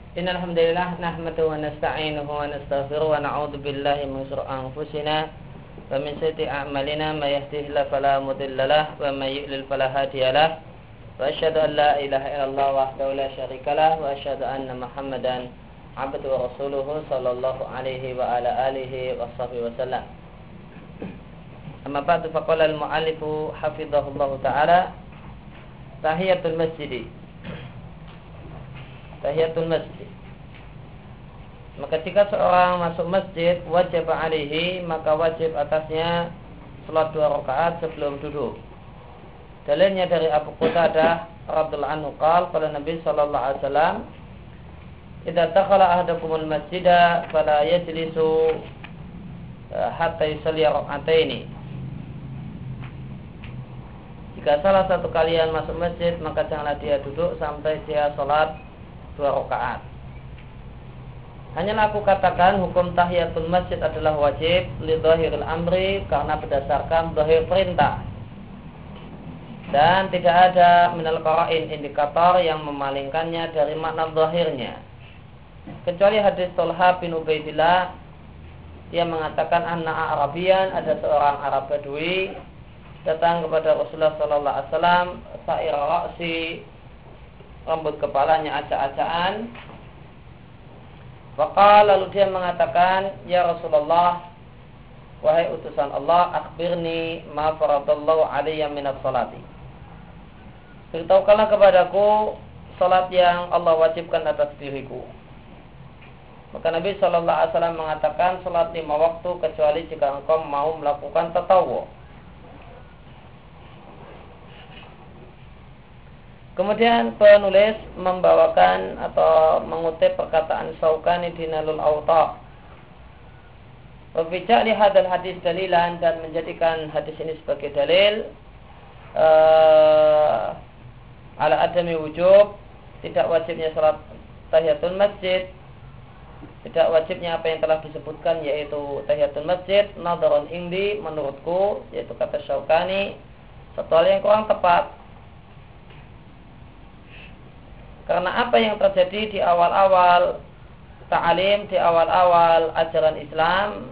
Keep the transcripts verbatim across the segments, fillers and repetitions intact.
Innal hamdalillah nahmaduhu wa nasta'inuhu wa nastaghfiruhu wa na'udzu billahi min shururi anfusina wa min sayyiati a'malina may yahdihillahu fala mudilla lahu wa may yudlil fala hadiya lahu wa asyhadu an la ilaha illallah wahdahu la syarika lahu wa asyhadu anna Muhammadan abduhu wa rasuluhu sallallahu alaihi wa ala alihi wa sahbihi wa sallam. Amma ba'du, faqala al-mu'allifu hafizahullahu ta'ala tahiyatul masjid. Tahiyatul masjid. Maka jika seorang masuk masjid wajib alaihi, maka wajib atasnya salat dua rakaat sebelum duduk. Dalilnya dari Abu Qatadah radhiyallahu anhu qala qala Nabi sallallahu alaihi wasallam, "Idza dakhala ahadukumul masjida fala yajlisu hatta yusalli rak'ataini." Jika salah satu kalian masuk masjid, maka janganlah dia duduk sampai dia salat dua rakaat. Hanyalah aku katakan hukum tahiyatul masjid adalah wajib li dhahiril amri, karena berdasarkan zahir perintah, dan tidak ada minal qara'in indikator yang memalingkannya dari makna zahirnya, kecuali hadis Thalha bin Ubaidillah yang mengatakan anna Arabian, ada seorang Arab Badui datang kepada Rasulullah sallallahu alaihi wasallam sa'ir ra'si, rambut kepalanya acak-acakan. Faqala, lalu dia mengatakan, "Ya Rasulullah, wahai utusan Allah, akhbirni ma faradallahu alayya minas salati." Beritahukanlah kepadaku salat yang Allah wajibkan atas diriku. Maka Nabi sallallahu alaihi wasallam mengatakan, salat lima waktu kecuali jika engkau mau melakukan tatawwu. Kemudian penulis membawakan atau mengutip perkataan Syaukani di Nailul Awtar. Berbicara di hadal hadis dalilan, dan menjadikan hadis ini sebagai dalil uh, ala adami wujub, tidak wajibnya salat tahiyatul masjid, tidak wajibnya apa yang telah disebutkan yaitu tahiyatul masjid. Nadharon indi, menurutku, yaitu kata Syaukani, satu hal yang kurang tepat. Karena apa yang terjadi di awal-awal ta'alim, di awal-awal ajaran Islam,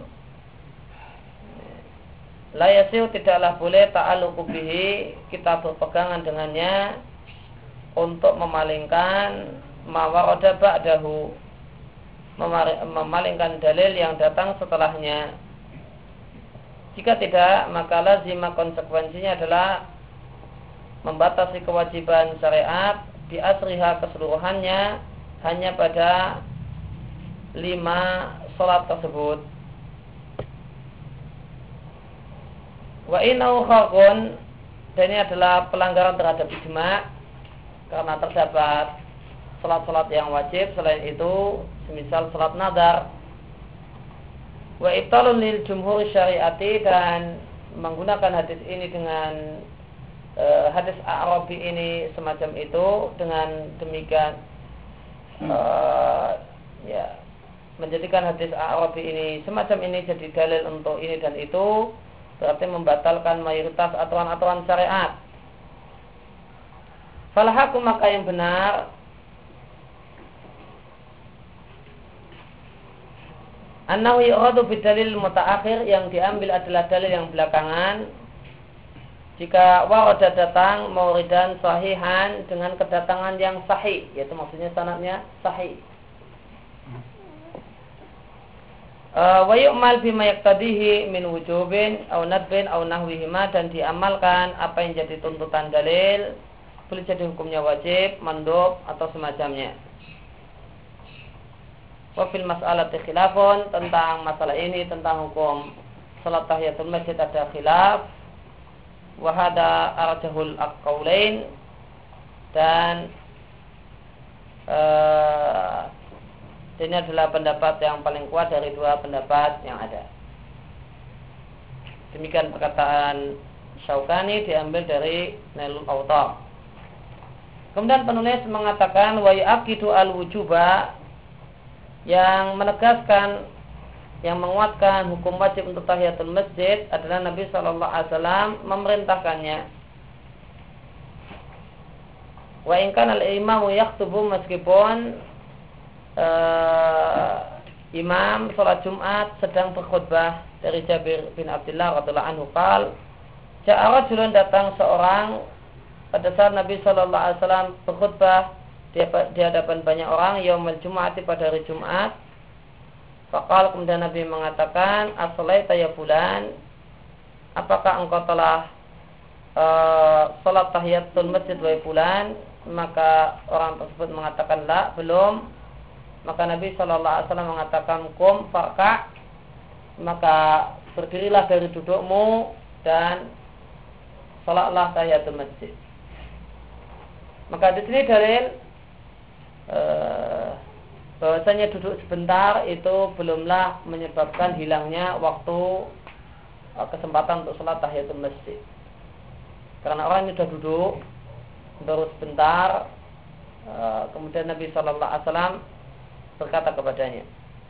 la yasiu, tidaklah boleh ta'alluqu bihi, kita berpegangan dengannya untuk memalingkan ma warada ba'dahu, memalingkan dalil yang datang setelahnya. Jika tidak, maka lazima, konsekuensinya adalah membatasi kewajiban syariat di asriha, keseluruhannya, hanya pada lima salat tersebut. Wa innahu kharqun, dan ini adalah pelanggaran terhadap ijma', karena terdapat salat-salat yang wajib selain itu, semisal salat nadar. Wa ibtalun lil jumhur syariati, dan menggunakan hadis ini dengan Uh, hadis Arabi ini semacam itu, dengan demikian uh, ya menjadikan hadis Arabi ini semacam ini jadi dalil untuk ini dan itu, berarti membatalkan mayoritas aturan-aturan syariat. Falahakum, maka yang benar, annahu yuradu bidalil mutaakhir, yang diambil adalah dalil yang belakangan. Jika warada datang mauridan sahihan, dengan kedatangan yang sahih, yaitu maksudnya sanadnya sahih. Wa yu'mal bima yaqtadihi min wujubin aw nadbin aw nahwihima, dan diamalkan apa yang jadi tuntutan dalil, boleh jadi hukumnya wajib, mandub, atau semacamnya. Wa fil mas'alati khilafun, tentang masalah ini, tentang hukum salat tahiyatul masjid ada khilaf. Wahada arjahul aqaulain, dan uh, ini adalah pendapat yang paling kuat dari dua pendapat yang ada. Demikian perkataan Syaukani, diambil dari Nailul Awtar. Kemudian penulis mengatakan wa yaqidu al-wujuba, yang menegaskan, yang menguatkan hukum wajib untuk tahiyatul masjid adalah Nabi sallallahu alaihi wasallam memerintahkannya. Wa in kana al-imamu yaktubu, meskipun uh, imam sholat Jumat sedang berkhutbah. Dari Jabir bin Abdullah radhiyallahu anhu qala ja'a rajulun, datang seorang pada saat Nabi sallallahu alaihi wasallam berkhutbah di hadapan banyak orang yaumul Jum'ati, pada hari Jumat. Faqala, kemudian Nabi mengatakan, as-shalaita ya fulan, apakah engkau telah uh, salat tahiyatul masjid wa fulan? Maka orang tersebut mengatakan la, belum. Maka Nabi sallallahu alaihi wasallam mengatakan kum farka, maka berdirilah dari dudukmu dan salatlah tahiyatul masjid. Maka di sini dalil uh, bahwasanya duduk sebentar itu belumlah menyebabkan hilangnya waktu uh, kesempatan untuk salat tahiyatul masjid. Karena orang ini sudah duduk baru sebentar, uh, kemudian Nabi sallallahu alaihi wasallam berkata kepadanya,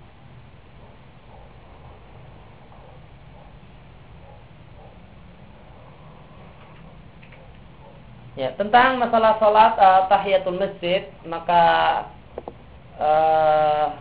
ya, tentang masalah sholat uh, tahiyatul masjid, maka uh,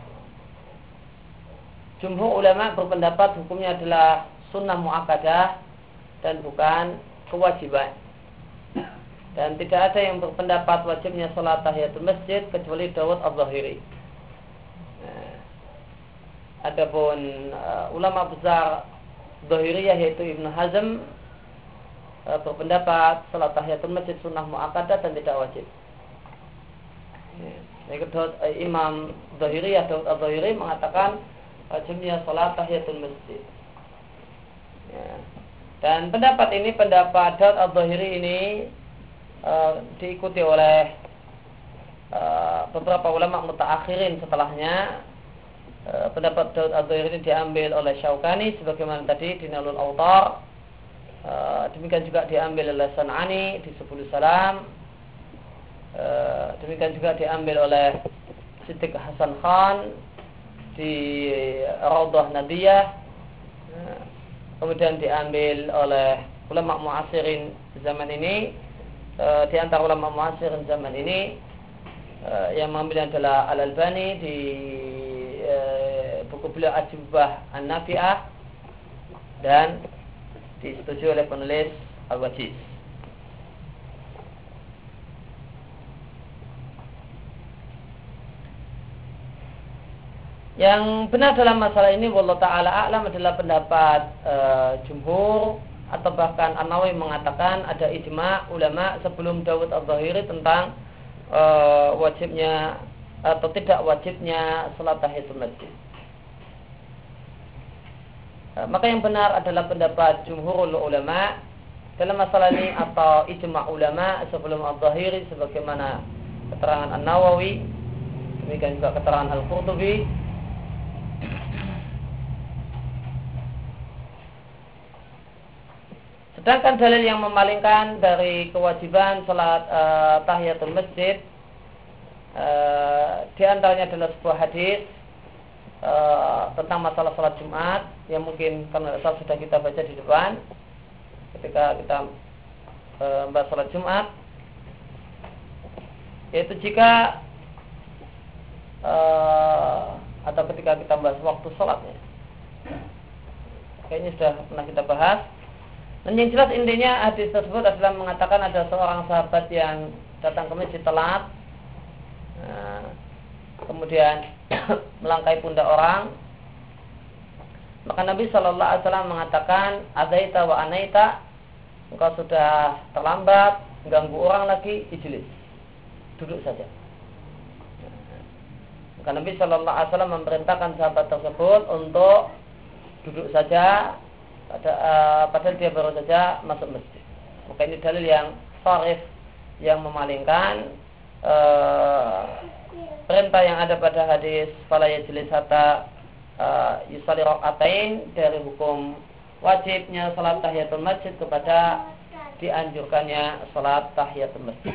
jumhur ulama berpendapat hukumnya adalah sunnah muakkadah dan bukan kewajiban. Dan tidak ada yang berpendapat wajibnya sholat tahiyatul masjid kecuali Dawud al-Zahiri. Nah, adapun uh, ulama besar Zahiriyah yaitu Ibnu Hazm berpendapat salat tahiyatul masjid sunnah muakkadah dan tidak wajib. Ya, Imam Zahiriyah Daud al-Zahiri mengatakan wajibnya salat tahiyatul masjid. Ya. Dan pendapat ini, pendapat Daud al-Zahiri ini uh, diikuti oleh uh, beberapa ulama mutaakhirin setelahnya. Uh, pendapat Daud al-Zahiri ini diambil oleh Syaukani sebagaimana tadi di Nailul Awtar. Uh, demikian juga diambil oleh San'ani di Subul Salam, uh, demikian juga diambil oleh Siddiq Hasan Khan di Raudhah Nadiyah, uh, kemudian diambil oleh ulama mu'asirin zaman ini. Uh, di antara ulama mu'asirin zaman ini uh, yang mengambil adalah Al-Albani di uh, buku beliau Ajubah An-Nafi'ah, dan disetujui oleh penulis Al-Wajiz. Yang benar dalam masalah ini wallahu ta'ala a'lam adalah pendapat e, jumhur, atau bahkan An-Nawawi mengatakan ada ijma' ulama sebelum Dawud al-Zahiri tentang e, wajibnya atau tidak wajibnya salat tahiyatul masjid. Maka yang benar adalah pendapat jumhurul ulama dalam masalah ini, atau ijma' ulama sebelum al-Zahiri sebagaimana keterangan An-Nawawi, demikian juga keterangan Al-Qurtubi. Sedangkan dalil yang memalingkan dari kewajiban salat uh, tahiyatul masjid uh, di antaranya adalah sebuah hadis Uh, tentang masalah sholat Jumat yang mungkin karena sudah kita baca di depan ketika kita uh, membahas sholat Jumat, yaitu jika uh, atau ketika kita bahas waktu sholatnya, kayaknya sudah pernah kita bahas. Dan yang jelas intinya hadis tersebut adalah mengatakan ada seorang sahabat yang datang ke masjid telat, uh, kemudian melangkai pundak orang, maka Nabi Shallallahu Alaihi Wasallam mengatakan, adaita wa anaita, engkau sudah terlambat, ganggu orang lagi, ijlis, duduk saja. Maka Nabi Shallallahu Alaihi Wasallam memerintahkan sahabat tersebut untuk duduk saja, pada, uh, padahal dia baru saja masuk masjid. Maka ini dalil yang sharif yang memalingkan uh, perintah yang ada pada hadis fala yajlis hatta uh, yusalli rakaatain dari hukum wajibnya salat tahiyatul masjid kepada dianjurkannya salat tahiyatul masjid.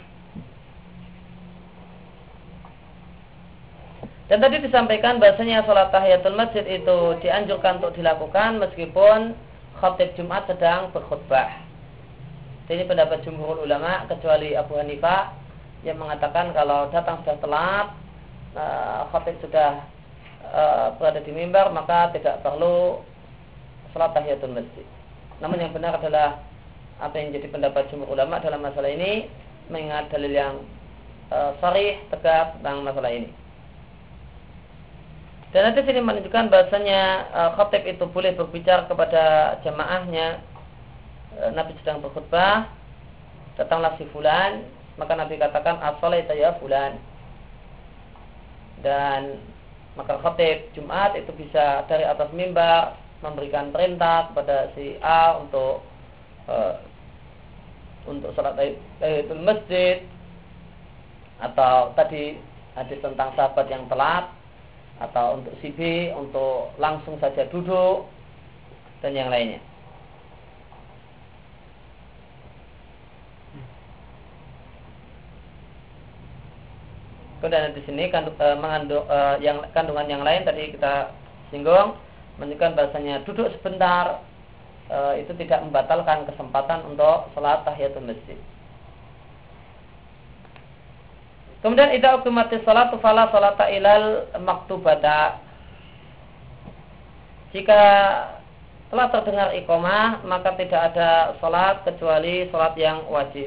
Dan tadi disampaikan bahasanya salat tahiyatul masjid itu dianjurkan untuk dilakukan meskipun khatib Jumat sedang berkhutbah. Ini pendapat jumhur ulama kecuali Abu Hanifah yang mengatakan kalau datang sudah telat, uh, khatib sudah uh, berada di mimbar, maka tidak perlu salat tahiyatul masjid. Namun yang benar adalah apa yang jadi pendapat jumhur ulama dalam masalah ini, mengingat dalil yang uh, sharih tegas tentang masalah ini. Dan hadis ini menunjukkan bahasanya uh, khatib itu boleh berbicara kepada jamaahnya. uh, Nabi sedang berkhutbah, datanglah si fulan, maka Nabi katakan as-salaita ya fulan. Dan maka khatib Jumat itu bisa dari atas mimbar memberikan perintah kepada si A untuk uh, untuk salat tahiyatul masjid, atau tadi hadis tentang sahabat yang telat, atau untuk si B untuk langsung saja duduk, dan yang lainnya. Kemudian di sini kandung, eh, mengandung, eh, yang kandungan yang lain tadi kita singgung, menunjukkan bahasanya duduk sebentar eh, itu tidak membatalkan kesempatan untuk salat tahiyatul masjid. Kemudian idza uqimatis salatu fala salata ilal maktubata. Jika telah terdengar iqamah, maka tidak ada salat kecuali salat yang wajib.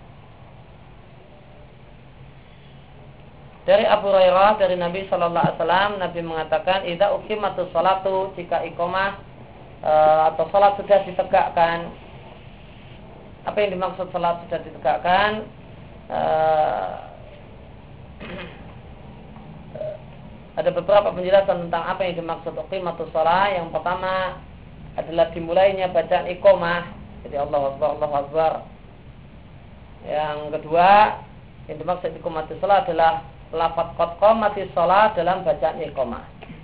Dari Abu Hurairah dari Nabi Shallallahu Alaihi Wasallam, Nabi mengatakan, idza uqimatus salatu, jika iqamah e, atau salat sudah ditegakkan. Apa yang dimaksud salat sudah ditegakkan? E, ada beberapa penjelasan tentang apa yang dimaksud uqimatus salat. Yang pertama adalah dimulainya bacaan iqamah, jadi Allahu Akbar, Allahu Akbar. Yang kedua, yang dimaksud iqamatus salat adalah lafaz qad qamatis shalah dalam bacaan iqamah.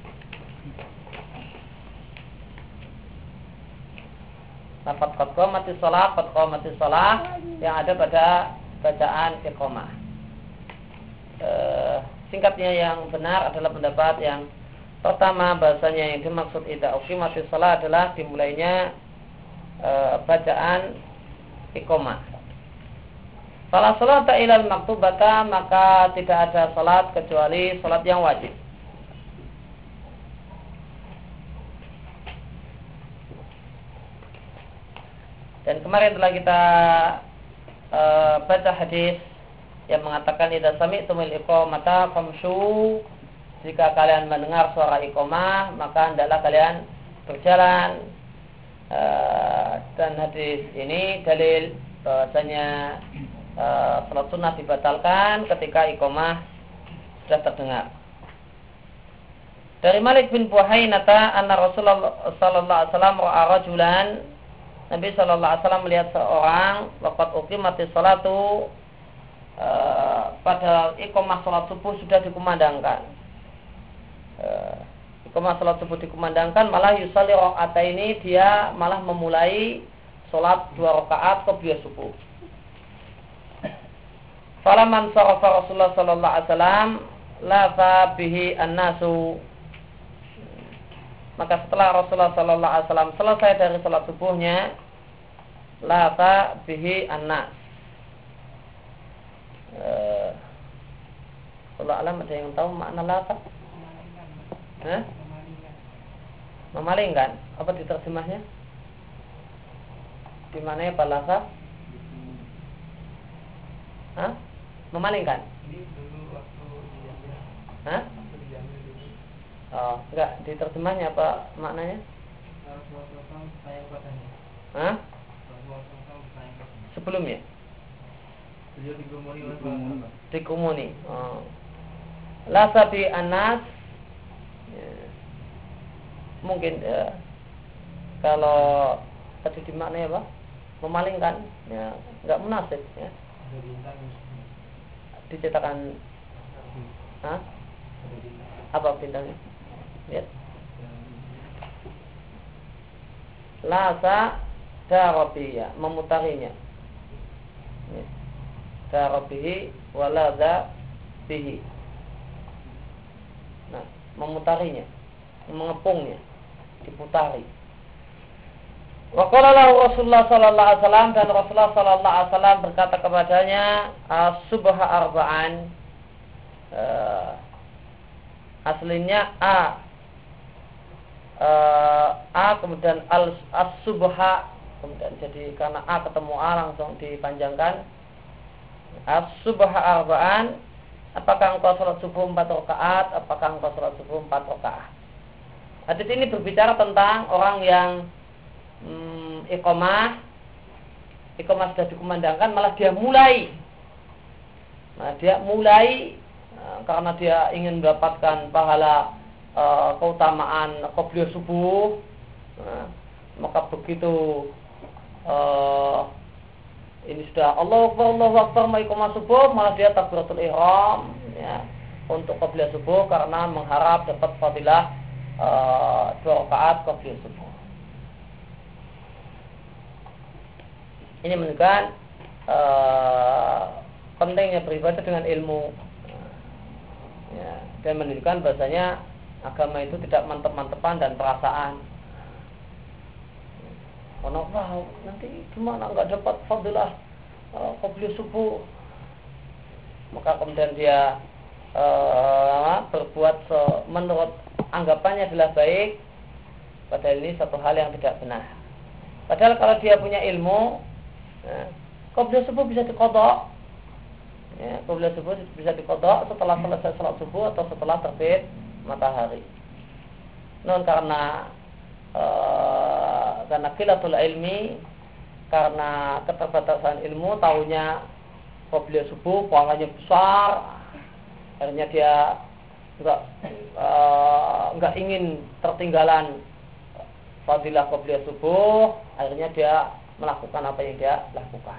Lafaz qad qamatis shalah, qad qamatis shalah yang ada pada bacaan iqamah. E, singkatnya yang benar adalah pendapat yang pertama, bahasanya yang dimaksud idza uqimatis shalah adalah dimulainya e, bacaan iqamah. Fala salata ilal maktubata, maka tidak ada salat kecuali salat yang wajib. Dan kemarin telah kita uh, baca hadis yang mengatakan idza sami'tumul iqamata famshu, jika kalian mendengar suara iqamah maka hendaklah kalian berjalan. Uh, dan hadis ini dalil bahwasanya Uh, salat sunnah dibatalkan ketika iqamah sudah terdengar. Dari Malik bin Buhainata anna Rasulullah sallallahu alaihi wasallam ra'a rajulan, Nabi sallallahu alaihi wasallam melihat seorang waqad uqimatis salatu, uh, pada iqamah salat subuh sudah dikumandangkan. Uh, iqamah salat subuh dikumandangkan, malah yusalli rakaataini, dia malah memulai salat dua rakaat qobliyah subuh. Falaman sarafa Rasulullah sallallahu alaihi wasallam lafa bihi an-nasu, maka setelah Rasulullah sallallahu alaihi wasallam selesai dari salat subuhnya, lafa bihi an-nas. Eh, Allah alam, ada yang tahu makna lafa? Hah? Memalingkan. Apa diterjemahnya? Di mana ya Pak lafa? Hah? Memalingkan? Hah? Oh, enggak, diterjemahnya apa maknanya? Hah? Sebelumnya? Dikumuni. Oh. Lasabi anas, ya. Mungkin ya, kalau tadi dimaknai apa? Memalingkan, ya enggak munasib ya. Dicetakan, hah? Apa bintangnya? Lihat. Lasa darabiya, memutarinya. Darabihi walada bihi. Nah, memutarinya, mengepungnya, diputari. Wa qala lahu Rasulullah sallallahu alaihi wasallam, dan Rasulullah sallallahu alaihi wasallam berkata kepadanya, as-subha arba'an, uh, aslinya a uh, a kemudian al as-subha, kemudian jadi karena a ketemu a langsung dipanjangkan as-subha arba'an. Apakah engkau sholat subuh empat rakaat? Apakah engkau sholat subuh empat rakaat? Hadis ini berbicara tentang orang yang hmm, iqamah, iqamah sudah dikumandangkan, malah dia mulai, nah dia mulai uh, karena dia ingin mendapatkan pahala uh, keutamaan qobliyah subuh, uh, maka begitu uh, ini sudah Allahu Akbar, Allahu Akbar mau iqamah subuh, malah dia takbiratul ihram ya, untuk qobliyah subuh karena mengharap dapat fadilah uh, dua rakaat qobliyah subuh. Ini menunjukkan uh, pentingnya beribadah dengan ilmu ya, dan menunjukkan bahasanya agama itu tidak mantep-mantepan dan perasaan. Karena wow, nanti gimana nggak dapat fadilah uh, qobliyah subuh, maka kemudian dia uh, berbuat se- menurut anggapannya adalah baik, padahal ini satu hal yang tidak benar. Padahal kalau dia punya ilmu, ya, qobliyah subuh bisa diqadha, ya, qobliyah subuh bisa diqadha setelah selesai salat subuh atau setelah terbit matahari. Non karena Uh, karena qillatul ilmi, karena keterbatasan ilmu, taunya qobliyah subuh pahalanya besar, akhirnya dia enggak uh, enggak ingin tertinggalan fadilah qobliyah subuh, akhirnya dia melakukan apa yang dia lakukan.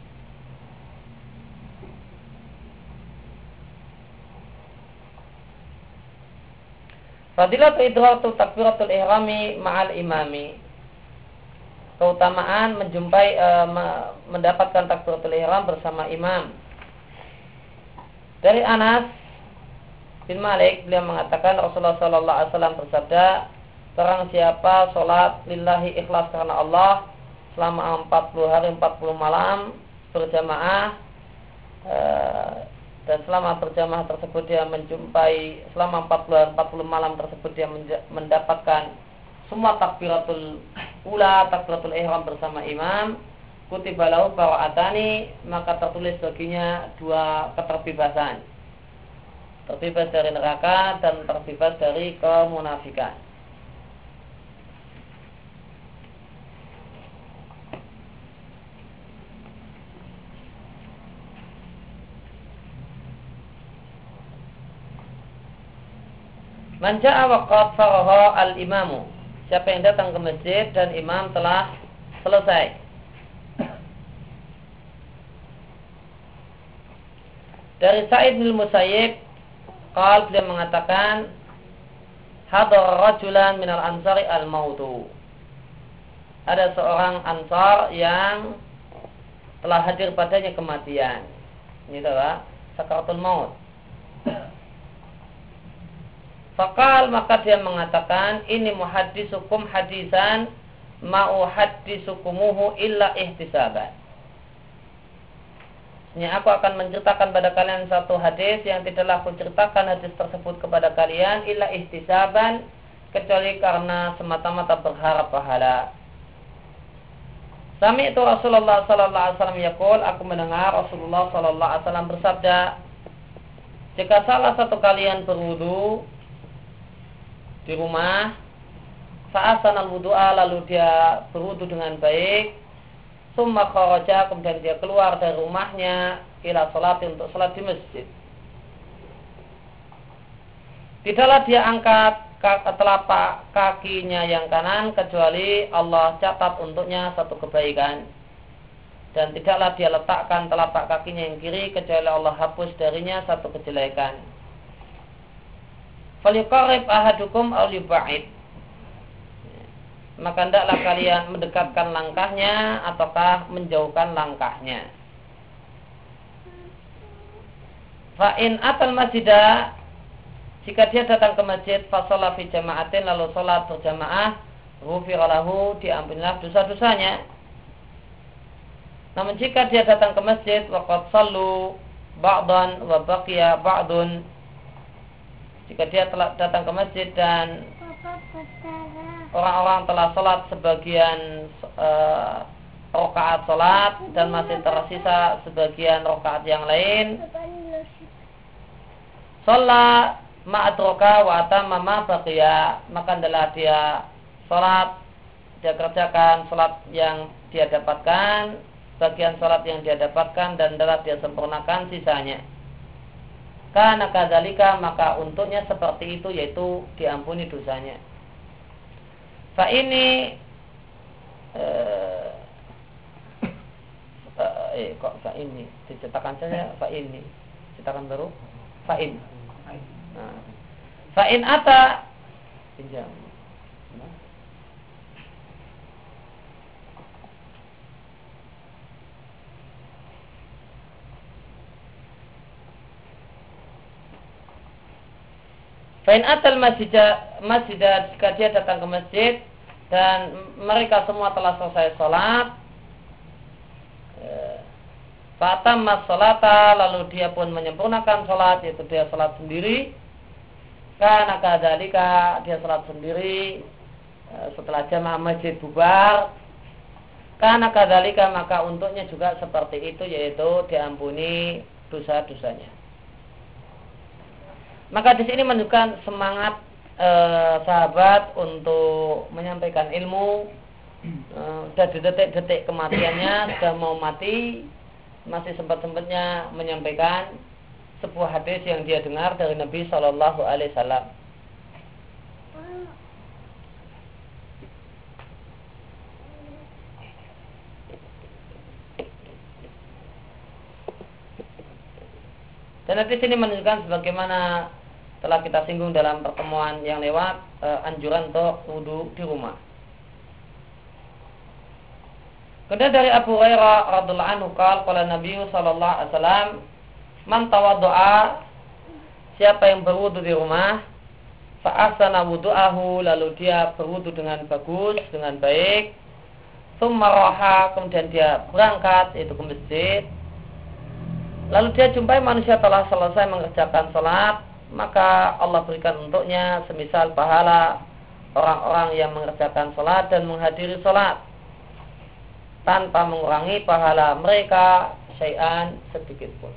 Fadilatu idratu takbiratul ihrami ma'al imami. Keutamaan menjumpai e, me, mendapatkan takbiratul ihram bersama imam. Dari Anas bin Malik, beliau mengatakan Rasulullah sallallahu alaihi wasallam bersabda, barang siapa salat lillahi ikhlas karena Allah selama empat puluh hari empat puluh malam berjamaah, e, dan selama berjamaah tersebut dia menjumpai, selama empat puluh empat puluh malam tersebut dia mendapatkan semua takbiratul ula, takbiratul ihram bersama imam, kutiba lahu bara'atani, maka tertulis baginya dua keterbebasan, terbebas dari neraka dan terbebas dari kemunafikan. Man ja'a waqad faragha al-imamu. Siapa yang datang ke masjid dan imam telah selesai. Dari Sa'id bin Musayyib, qala, beliau mengatakan, hadara rajulan minal ansari al-mautu. Ada seorang ansar yang telah hadir padanya kematian. Ini adalah sakaratul maut. Fakal, maka dia mengatakan, ini muhaddisukum hadisan ma'u haddisukumuhu illa ihtisaban. Ini aku akan menceritakan pada kalian satu hadis yang tidaklah aku ceritakan hadis tersebut kepada kalian illa ihtisaban, kecuali karena semata-mata berharap pahala. Sami itu Rasulullah sallallahu alaihi wasallam yaqul, aku mendengar Rasulullah sallallahu alaihi wasallam bersabda, jika salah satu kalian berwudu di rumah, fa'asan al-wudu'a, lalu dia berwudu dengan baik, summa kharaja, kemudian dia keluar dari rumahnya ila salati, untuk salat di masjid. Tidaklah dia angkat telapak kakinya yang kanan kecuali Allah catat untuknya satu kebaikan, dan tidaklah dia letakkan telapak kakinya yang kiri kecuali Allah hapus darinya satu kejelekan. Falyuqarrib ahadukum aw yub'id, maka hendaklah kalian mendekatkan langkahnya ataukah menjauhkan langkahnya. Fa in atal masjidah, jika dia datang ke masjid, fa shalla fi jama'atin, lalu salat berjamaah, ghufira lahu, diampunilah dosa-dosanya. Namun jika dia datang ke masjid, wa qad sallu ba'dan wa baqiya ba'dun, jika dia telah datang ke masjid dan orang-orang telah sholat sebagian uh, rakaat sholat dan masih tersisa sebagian rakaat yang lain, sholat ma'adroka wa atamma ma baqiya, maka adalah dia sholat, dia kerjakan sholat yang dia dapatkan, bagian sholat yang dia dapatkan, dan adalah dia sempurnakan sisanya. Karena kadzalika, maka untuknya seperti itu, yaitu diampuni dosanya. Fa ini eh, eh kok fa ini dicetakan saja fa ini cetakan baru fa in nah, fa in ata pinjam fa in atal masjid masjid jika dia datang ke masjid dan mereka semua telah selesai sholat, fatamma sholata, lalu dia pun menyempurnakan sholat, yaitu dia sholat sendiri. Karena kadzalika, dia sholat sendiri setelah jamaah masjid bubar. Karena kadzalika, maka untuknya juga seperti itu, yaitu diampuni dosa-dosanya. Maka di sini menunjukkan semangat Eh, sahabat untuk menyampaikan ilmu, eh, dan di detik-detik kematiannya sudah mau mati, masih sempat-sempatnya menyampaikan sebuah hadis yang dia dengar dari Nabi Shallallahu Alaihi Wasallam. Dan hadis ini menunjukkan sebagaimana telah kita singgung dalam pertemuan yang lewat, e, anjuran untuk wudu di rumah. Kemudian dari Abu Hurairah radhiallahu anhu qala qala Nabi sallallahu alaihi wasallam, man tawaddoa, siapa yang berwudu di rumah, fa ahsana wudu'ahu, lalu dia berwudu dengan bagus, dengan baik, tsumma raha, kemudian dia berangkat yaitu ke masjid, lalu dia jumpai manusia telah selesai mengerjakan salat, maka Allah berikan untuknya semisal pahala orang-orang yang mengerjakan sholat dan menghadiri sholat tanpa mengurangi pahala mereka syai'an sedikit pun.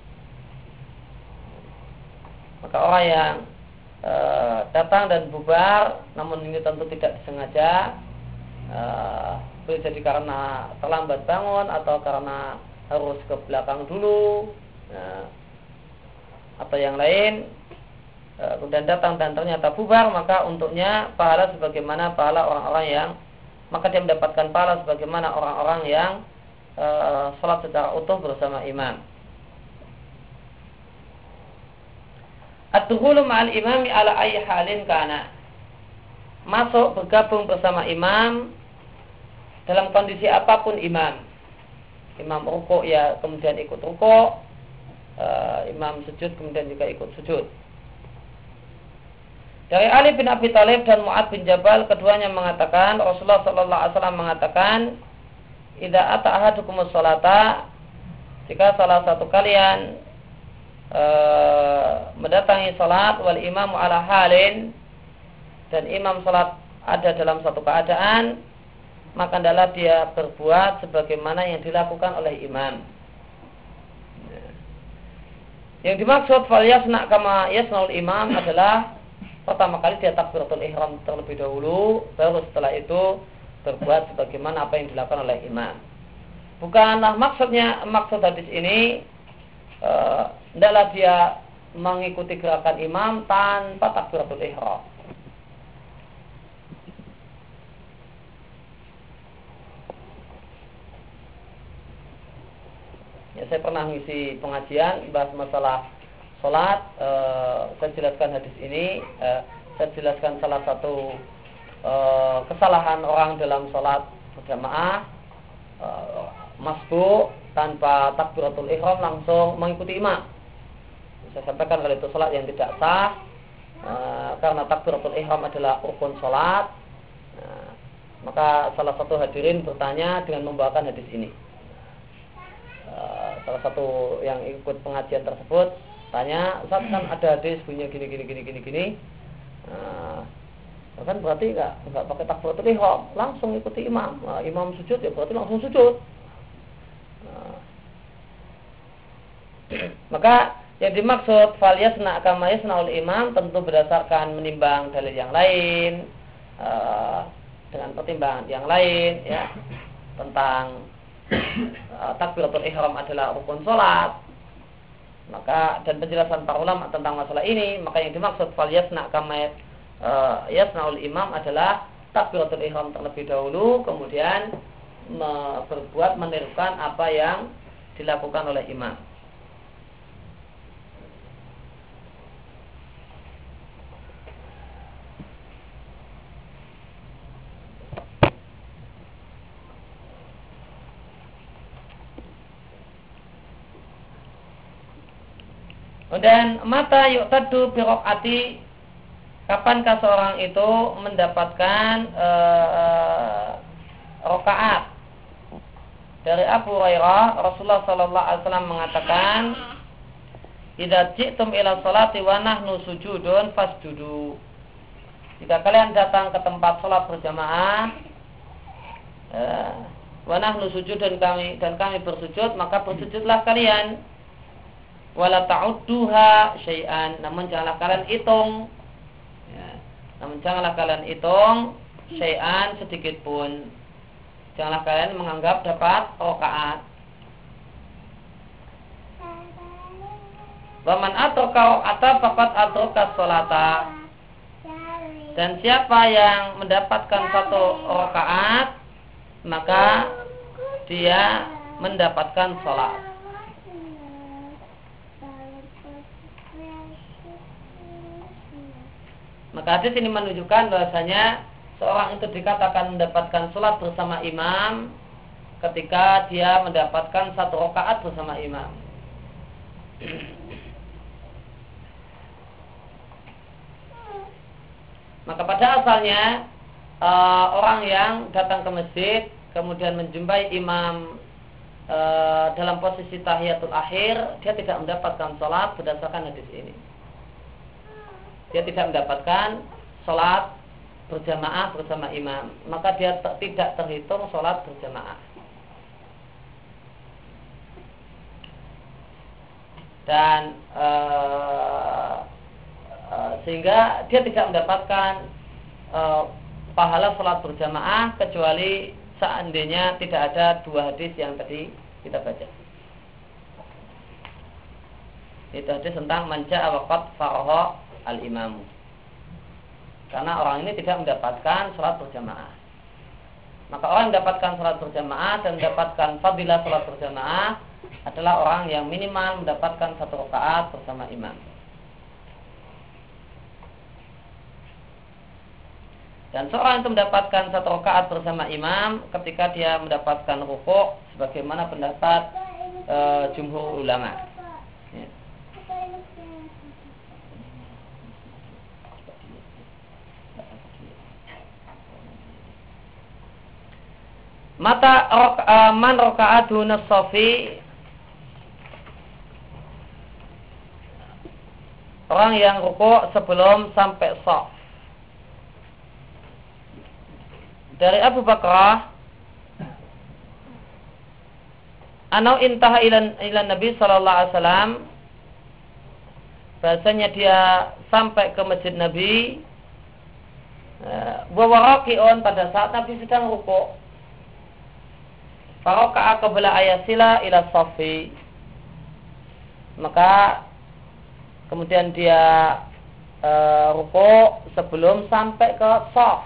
Maka orang yang e, datang dan bubar, namun ini tentu tidak disengaja, e, boleh jadi karena terlambat bangun atau karena harus ke belakang dulu, e, atau yang lain, kemudian datang dan ternyata bubar, maka untuknya pahala sebagaimana pahala orang-orang yang, maka dia mendapatkan pahala sebagaimana orang-orang yang e, sholat secara utuh bersama imam. Ad-dukhulu ma'al imami ala ayyi halin kana, masuk bergabung bersama imam dalam kondisi apapun imam. Imam rukuk ya kemudian ikut rukuk, e, imam sujud kemudian juga ikut sujud. Dari Ali bin Abi Thalib dan Mu'ad bin Jabal, keduanya mengatakan, Rasulullah sallallahu alaihi wasallam mengatakan, idza ata ahadukumus sholata, jika salah satu kalian e, mendatangi salat, wal imamu ala halin, dan imam salat ada dalam satu keadaan, maka adalah dia berbuat sebagaimana yang dilakukan oleh imam. Yang dimaksud fal yasna kama yasnaul imam adalah pertama kali dia takbiratul ihram terlebih dahulu, baru setelah itu berbuat sebagaimana apa yang dilakukan oleh imam. Bukanlah maksudnya, maksud hadis ini hendaklah uh, dia mengikuti gerakan imam tanpa takbiratul ihram. Ya, saya pernah ngisi pengajian bahas masalah sholat, uh, saya jelaskan hadis ini, uh, saya jelaskan salah satu uh, kesalahan orang dalam sholat berjamaah, uh, masbuk tanpa takbiratul ihram langsung mengikuti imam. Saya sampaikan kalau itu sholat yang tidak sah, uh, karena takbiratul ihram adalah rukun sholat. Uh, maka salah satu hadirin bertanya dengan membawakan hadis ini. Uh, salah satu yang ikut pengajian tersebut tanya, Ustaz kan ada hadis bunyinya gini gini gini gini gini. Nah, kan berarti enggak enggak pakai takbiratul ihram, langsung ikuti imam. Nah, imam sujud ya berarti langsung sujud. Nah, maka yang dimaksud falyasna kama yasnaul imam tentu berdasarkan menimbang dalil yang lain, uh, dengan pertimbangan yang lain ya tentang uh, takbiratul ihram adalah rukun salat. Maka dan penjelasan para ulama tentang masalah ini, maka yang dimaksud falyasna kama uh, yasnaul imam adalah takbiratul ihram terlebih dahulu, kemudian me- berbuat menirukan apa yang dilakukan oleh imam. Dan mata yu'tadu bi raq'ati, kapankah seorang itu mendapatkan uh, rakaat? Dari Abu Hurairah, Rasulullah sallallahu alaihi wasallam mengatakan, "Idza ji'tum ila sholati wa nahnu sujudun fasjudu." Jika kalian datang ke tempat salat berjamaah, uh, wa nahnu sujudun kami dan kami bersujud, maka bersujudlah kalian. Wala ta'udduha syai'an, namun janganlah kalian hitung ya, namun janganlah kalian hitung syai'an sedikit pun. Janganlah kalian menganggap dapat rakaat. Wa man atraka rakaata faqad atraka sholata. Dan siapa yang mendapatkan satu rakaat, maka dia mendapatkan sholat. Maka hadis ini menunjukkan bahwasanya seorang itu dikatakan mendapatkan sholat bersama imam ketika dia mendapatkan satu rakaat bersama imam. Maka pada asalnya uh, orang yang datang ke masjid kemudian menjumpai imam uh, dalam posisi tahiyatul akhir, dia tidak mendapatkan sholat berdasarkan hadis ini. Dia tidak mendapatkan sholat berjamaah bersama imam, maka dia ter- tidak terhitung sholat berjamaah. Dan uh, uh, sehingga dia tidak mendapatkan uh, pahala sholat berjamaah kecuali seandainya tidak ada dua hadis yang tadi kita baca. Itu hadis tentang manja awaqat faroho al-imamu. Karena orang ini tidak mendapatkan sholat berjamaah. Maka orang yang mendapatkan sholat berjamaah dan mendapatkan fadilah sholat berjamaah adalah orang yang minimal mendapatkan satu rakaat bersama imam. Dan seorang itu mendapatkan satu rakaat bersama imam ketika dia mendapatkan rukuk, sebagaimana pendapat e, jumhur ulama. Ya. Mata uh, man rakaat duna shafi, orang yang rukuk sebelum sampai shaf. Dari Abu Bakrah, anau intaha ilan ilan Nabi sallallahu alaihi wasallam, bahasanya dia sampai ke masjid Nabi, wa waraqiun, pada saat Nabi sedang rukuk. Faraka'a qabla ayasila ila shafi, maka kemudian dia e, rukuk sebelum sampai ke shaf.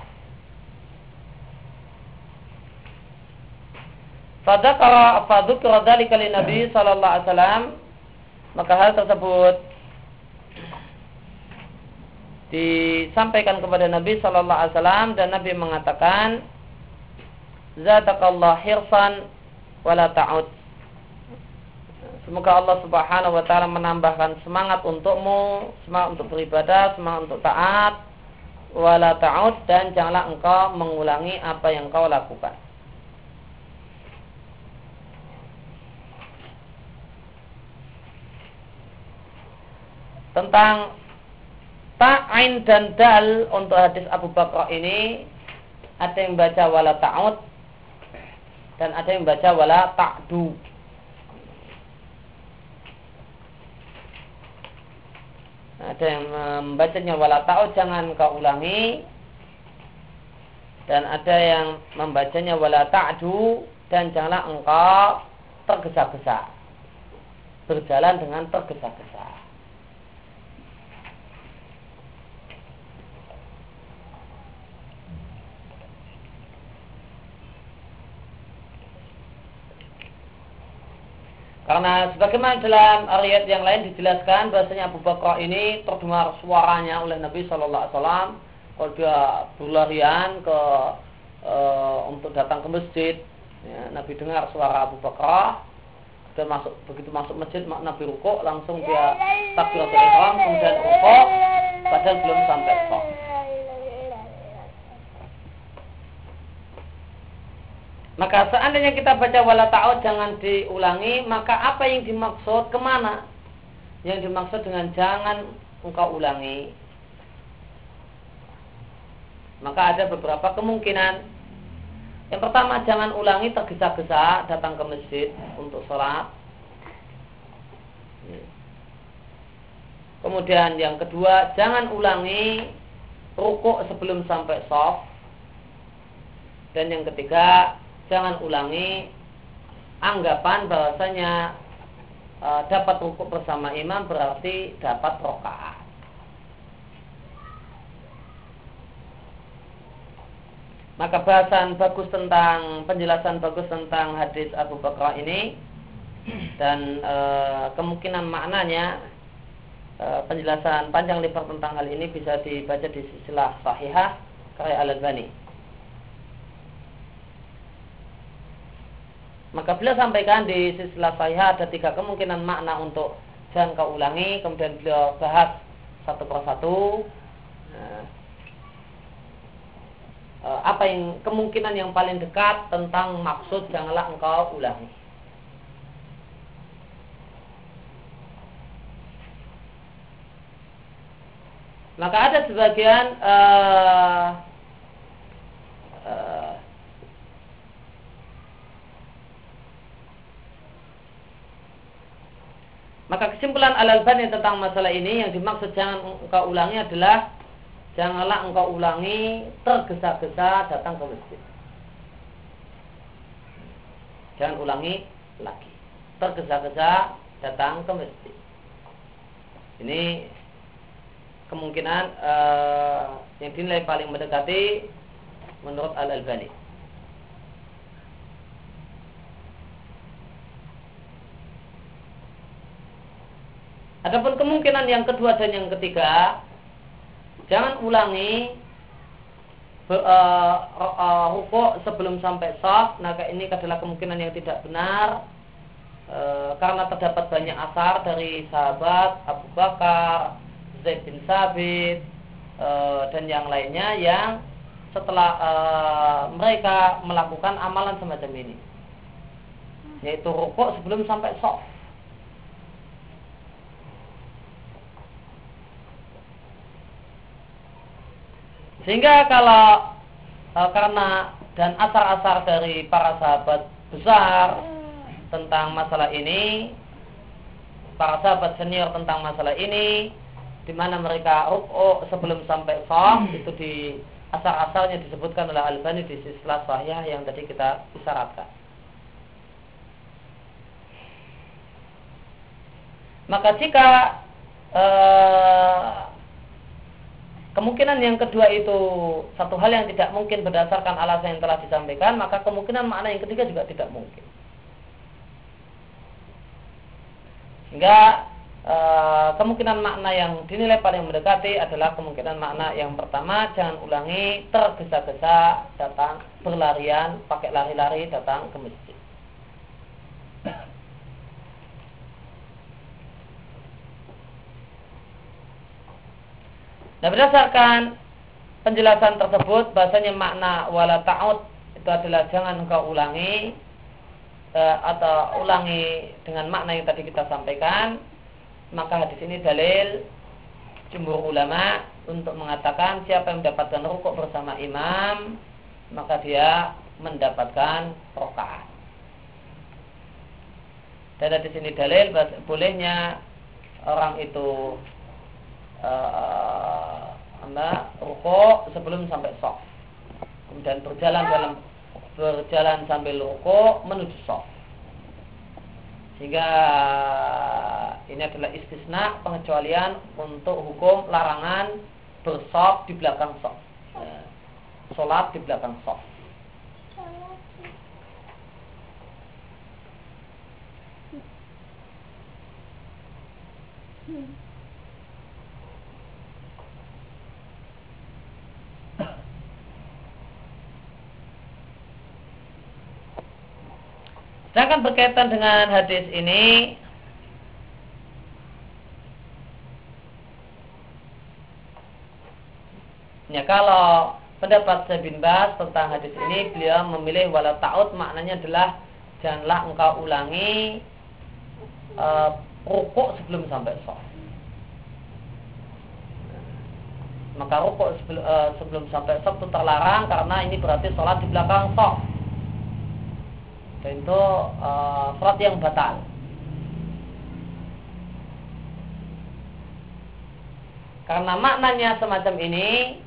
Fadzakara fadzukira dzalika lin Nabi sallallahu alaihi wasallam, maka hal tersebut disampaikan kepada Nabi sallallahu alaihi wasallam dan Nabi mengatakan, zatakallah hirsan wala ta'ud. Semoga Allah Subhanahu wa taala menambahkan semangat untukmu, semangat untuk beribadah, semangat untuk taat, wala ta'ud, dan janganlah engkau mengulangi apa yang kau lakukan. tentang ta, ain dan dal untuk hadis Abu Bakar ini ada yang baca wala ta'ud dan ada yang baca wala ta'du. Ada yang membacanya wala ta'ud, jangan kau ulangi, dan ada yang membacanya wala ta'du, dan janganlah engkau tergesa-gesa, berjalan dengan tergesa-gesa. Karena sebagaimana dalam riwayat yang lain dijelaskan bahasanya Abu Bakar ini terdengar suaranya oleh Nabi Shallallahu Alaihi Wasallam kalau dia berlarian ke e, untuk datang ke masjid, ya, Nabi dengar suara Abu Bakar. Dan masuk, begitu masuk masjid Nabi rukuk, langsung dia takbiratul ihram, kemudian rukuk, padahal belum sampai shaf. Maka seandainya kita baca wala ta'ud jangan diulangi, maka apa yang dimaksud, kemana? Yang dimaksud dengan jangan engkau ulangi, maka ada beberapa kemungkinan. Yang pertama, jangan ulangi tergesa-gesa datang ke masjid untuk sholat. Kemudian yang kedua, jangan ulangi rukuk sebelum sampai shaf. Dan yang ketiga, jangan ulangi anggapan bahwasanya e, dapat rukuk bersama imam berarti dapat rakaat. Maka bahasan bagus tentang penjelasan bagus tentang hadis Abu Bakar ini dan e, kemungkinan maknanya, e, penjelasan panjang lebar tentang hal ini bisa dibaca di silsilah sahihah karya Al-Albani. Maka beliau sampaikan di silsilah sahihah ada tiga kemungkinan makna untuk jangan kau ulangi. Kemudian beliau bahas satu persatu nah, apa yang kemungkinan yang paling dekat tentang maksud janganlah engkau ulangi. Maka ada sebagian uh, uh, Maka kesimpulan Al-Albani tentang masalah ini, yang dimaksud jangan engkau ulangi adalah janganlah engkau ulangi tergesa-gesa datang ke masjid. Jangan ulangi lagi tergesa-gesa datang ke masjid. Ini kemungkinan uh, yang dinilai paling mendekati menurut Al-Albani. Adapun kemungkinan yang kedua dan yang ketiga, jangan ulangi uh, uh, rukuk sebelum sampai shaf. Maka ini adalah kemungkinan yang tidak benar, uh, karena terdapat banyak asar dari sahabat Abu Bakar, Zaid bin Sabit, uh, dan yang lainnya yang setelah uh, mereka melakukan amalan semacam ini, yaitu rukuk sebelum sampai shaf. Sehingga kalau e, karena dan asar-asar dari para sahabat besar tentang masalah ini, para sahabat senior tentang masalah ini, di mana mereka rukuk sebelum sampai shaf, itu di asar-asarnya disebutkan oleh Al-Albani di silsilah sahihah yang tadi kita isyaratkan. Maka jika e, kemungkinan yang kedua itu satu hal yang tidak mungkin berdasarkan alasan yang telah disampaikan, maka kemungkinan makna yang ketiga juga tidak mungkin. Sehingga e, kemungkinan makna yang dinilai paling mendekati adalah kemungkinan makna yang pertama, jangan ulangi tergesa-gesa datang berlarian, pakai lari-lari datang ke masjid. Nah, berdasarkan penjelasan tersebut, bahasanya makna wala ta'ud itu adalah jangan engkau ulangi, e, atau ulangi dengan makna yang tadi kita sampaikan. Maka hadis ini dalil jumhur ulama untuk mengatakan siapa yang mendapatkan rukuk bersama imam maka dia mendapatkan rakaat. Dan di sini dalil bolehnya orang itu uh, rukuk sebelum sampai shaf, kemudian berjalan dalam berjalan sambil rukuk menuju shaf. Sehingga ini adalah istisna, pengecualian untuk hukum larangan bershaf di belakang shaf, sholat di belakang shaf. Hmm. Sedangkan berkaitan dengan hadis ini, ya kalau pendapat Syekh bin Baz tentang hadis ini, beliau memilih wala ta'ud, maknanya adalah janganlah engkau ulangi uh, rukuk sebelum sampai shaf. Maka rukuk sebelum, uh, sebelum sampai shaf itu terlarang karena ini berarti sholat di belakang shaf. Dan itu uh, sholat yang batal. Karena maknanya semacam ini,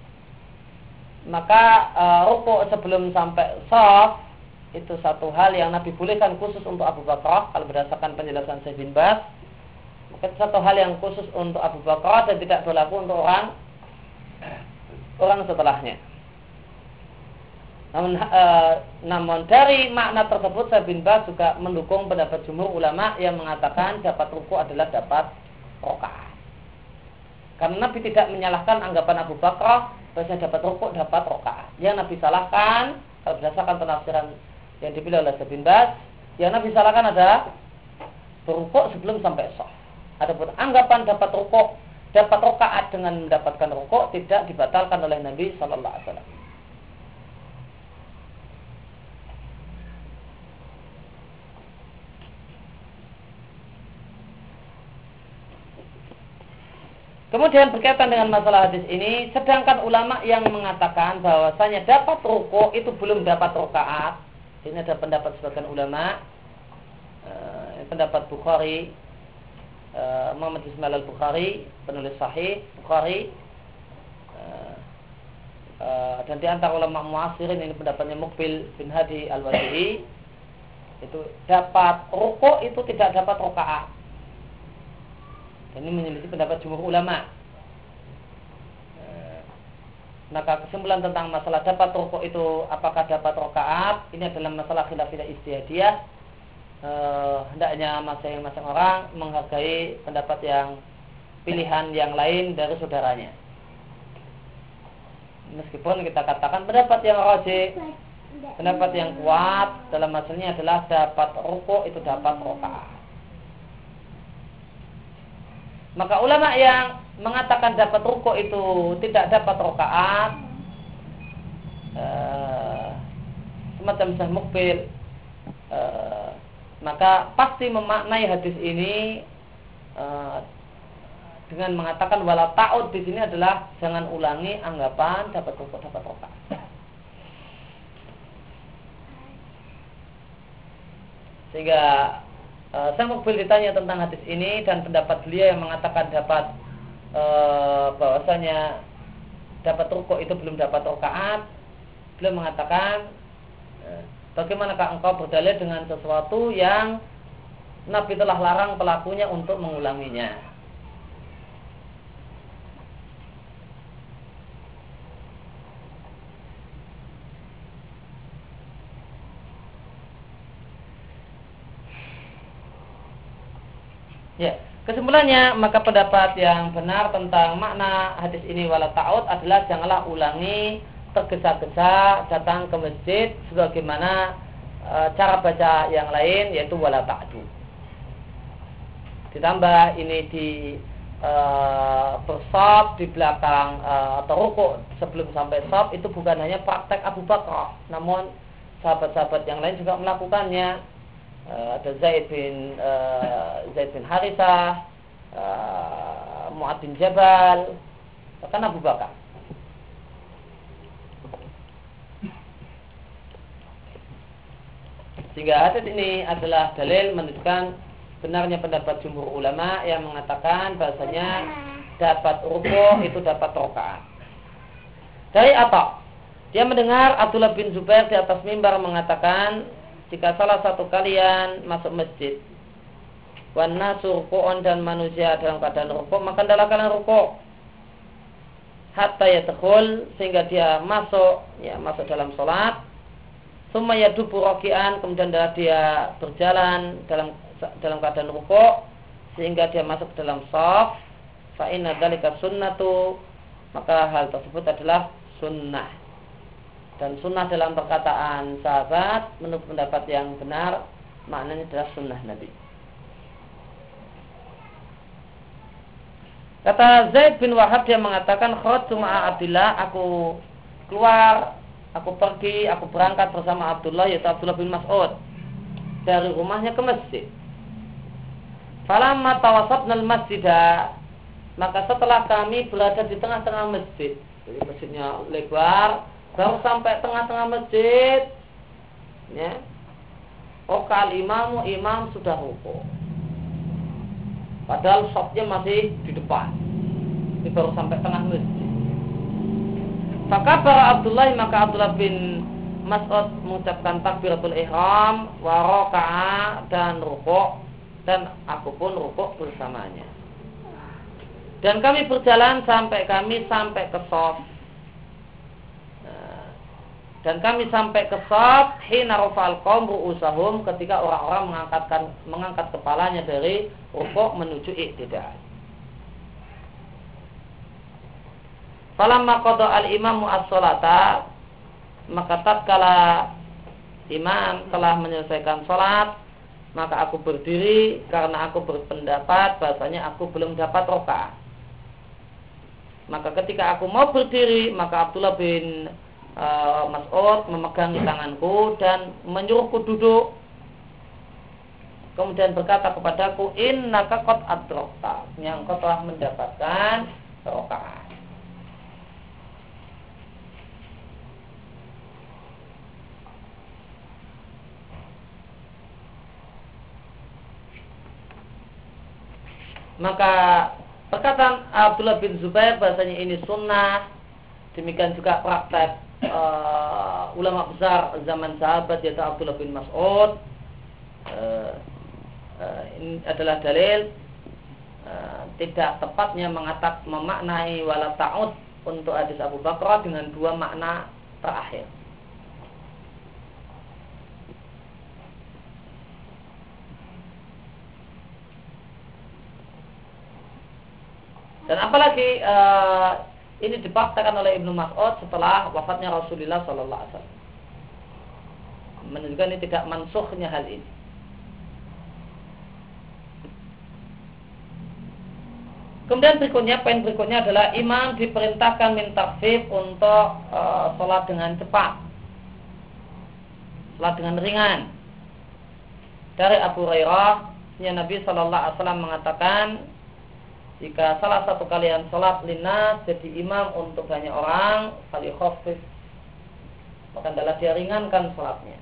maka uh, rukuk sebelum sampai shaf itu satu hal yang Nabi bolehkan khusus untuk Abu Bakar. Kalau berdasarkan penjelasan Syekh bin Baz, maka itu satu hal yang khusus untuk Abu Bakar dan tidak berlaku untuk orang orang setelahnya. Namun, e, namun dari makna tersebut Syekh bin Baz juga mendukung pendapat jumhur ulama yang mengatakan dapat rukuk adalah dapat rakaat. Karena Nabi tidak menyalahkan anggapan Abu Bakar bahwasanya dapat rukuk dapat rakaat. Yang Nabi salahkan, kalau berdasarkan penafsiran yang dipilih oleh Syekh bin Baz, yang Nabi salahkan adalah berukuk sebelum sampai shaf. Adapun anggapan dapat rukuk dapat rakaat dengan mendapatkan rukuk tidak dibatalkan oleh Nabi sallallahu alaihi wasallam. Kemudian berkaitan dengan masalah hadis ini, sedangkan ulama yang mengatakan bahwasanya dapat rukuk itu belum dapat rakaat. Ini ada pendapat sebagian ulama, eh, pendapat Bukhari, eh, Muhammad Ismail al-Bukhari, penulis Sahih Bukhari, eh, eh, dan di antara ulama muasirin ini pendapatnya Muqbil bin Hadi al-Wadi'i, itu dapat rukuk itu tidak dapat rakaat. Ini menyelisih pendapat jumhur ulama. Maka kesimpulan tentang masalah dapat rukuk itu apakah dapat rakaat, ini adalah masalah khilafiyah ijtihadiyah. E, hendaknya masing-masing orang menghargai pendapat yang pilihan yang lain dari saudaranya. Meskipun kita katakan pendapat yang rajih, pendapat yang kuat dalam masalahnya adalah dapat rukuk itu dapat rakaat. Maka ulama yang mengatakan dapat rukuk itu tidak dapat rakaat, uh, semacam Syekh Muqbil, uh, maka pasti memaknai hadis ini uh, dengan mengatakan wala ta'ud di sini adalah jangan ulangi anggapan dapat rukuk dapat rakaat. Sehingga Uh, Syekh Muqbil ditanya tentang hadis ini dan pendapat beliau yang mengatakan dapat uh, bahwasanya dapat rukuk itu belum dapat rakaat. Beliau mengatakan, uh, bagaimanakah engkau berdalil dengan sesuatu yang Nabi telah larang pelakunya untuk mengulanginya? Ya, kesimpulannya maka pendapat yang benar tentang makna hadis ini wala ta'ud adalah janganlah ulangi tergesa-gesa datang ke masjid sebagaimana e, cara baca yang lain yaitu wala ta'du. Ditambah ini di e, bersaf di belakang e, atau rukuk sebelum sampai shaf itu bukan hanya praktek Abu Bakar, namun sahabat-sahabat yang lain juga melakukannya. Uh, ada Zaid bin uh, Zaid bin Harithah, uh, Mu'adz bin Jabal, bahkan Abu Bakar. Sehingga hadis ini adalah dalil menunjukkan benarnya pendapat jumhur ulama yang mengatakan bahasanya dapat ruku' itu dapat rakaat. Dari apa? Dia mendengar Abdullah bin Zubair di atas mimbar mengatakan, jika salah satu kalian masuk masjid, wan nasu ruku'un dan manusia dalam keadaan ruku', maka hendaklah kalian ruku'. Hatta yadkhul, sehingga dia masuk, ya masuk dalam salat. Summa yadubu raki'an, kemudian dia berjalan dalam dalam keadaan ruku', sehingga dia masuk ke dalam shaf. Fa inna dzalika sunnatu, maka hal tersebut adalah sunnah. Dan sunnah dalam perkataan sahabat menurut pendapat yang benar maknanya adalah sunnah Nabi. Kata Zaid bin Wahab, dia mengatakan, kharajtu ma'a Abdullah, aku keluar, aku pergi, aku berangkat bersama Abdullah, yaitu Abdullah bin Mas'ud, dari rumahnya ke masjid. Falamma tawasatnal masjidah, maka setelah kami berada di tengah-tengah masjid, jadi masjidnya lebar, baru sampai tengah-tengah masjid, ya, Rokal imamu, imam sudah ruku'. Padahal shafnya masih di depan. Ini baru sampai tengah masjid. Fakabara Abdullah, maka Abdullah bin Mas'ud mengucapkan takbiratul ihram, wa raka'a, dan ruku', dan aku pun ruku' bersamanya. Dan kami berjalan sampai kami sampai ke shaf. Dan kami sampai ke shaf hina rafa'al qaum ru'usahum, ketika orang-orang mengangkatkan mengangkat kepalanya dari rukuk menuju i'tidal. Falamma qada al-imamu as-sholata, maka tatkala imam telah menyelesaikan salat, maka aku berdiri karena aku berpendapat bahasanya aku belum dapat rakaat. Maka ketika aku mau berdiri, maka Abdullah bin Uh, Mas'ud memegangi tanganku dan menyuruhku duduk, kemudian berkata kepadaku, innaka qad adrakta, yang kau telah mendapatkan rakaat. Maka perkataan Abdullah bin Zubair bahasanya ini sunnah, demikian juga praktek Uh, ulama besar zaman sahabat yaitu Abdullah bin Mas'ud, uh, uh, ini adalah dalil uh, tidak tepatnya mengatak memaknai wala ta'ud untuk hadis Abu Bakar dengan dua makna terakhir. Dan apalagi uh, ini dipaksakan oleh Ibnu Mas'ud setelah wafatnya Rasulullah Sallallahu Alaihi Wasallam, menunjukkan ini tidak mansukhnya hal ini. Kemudian berikutnya, poin berikutnya adalah imam diperintahkan min takhfif untuk uh, sholat dengan cepat, sholat dengan ringan. Dari Abu Hurairah, Nabi Sallallahu Alaihi Wasallam mengatakan, jika salah satu kalian sholat linnas, jadi imam untuk banyak orang, kali khafif, maka adalah dia ringankan sholatnya.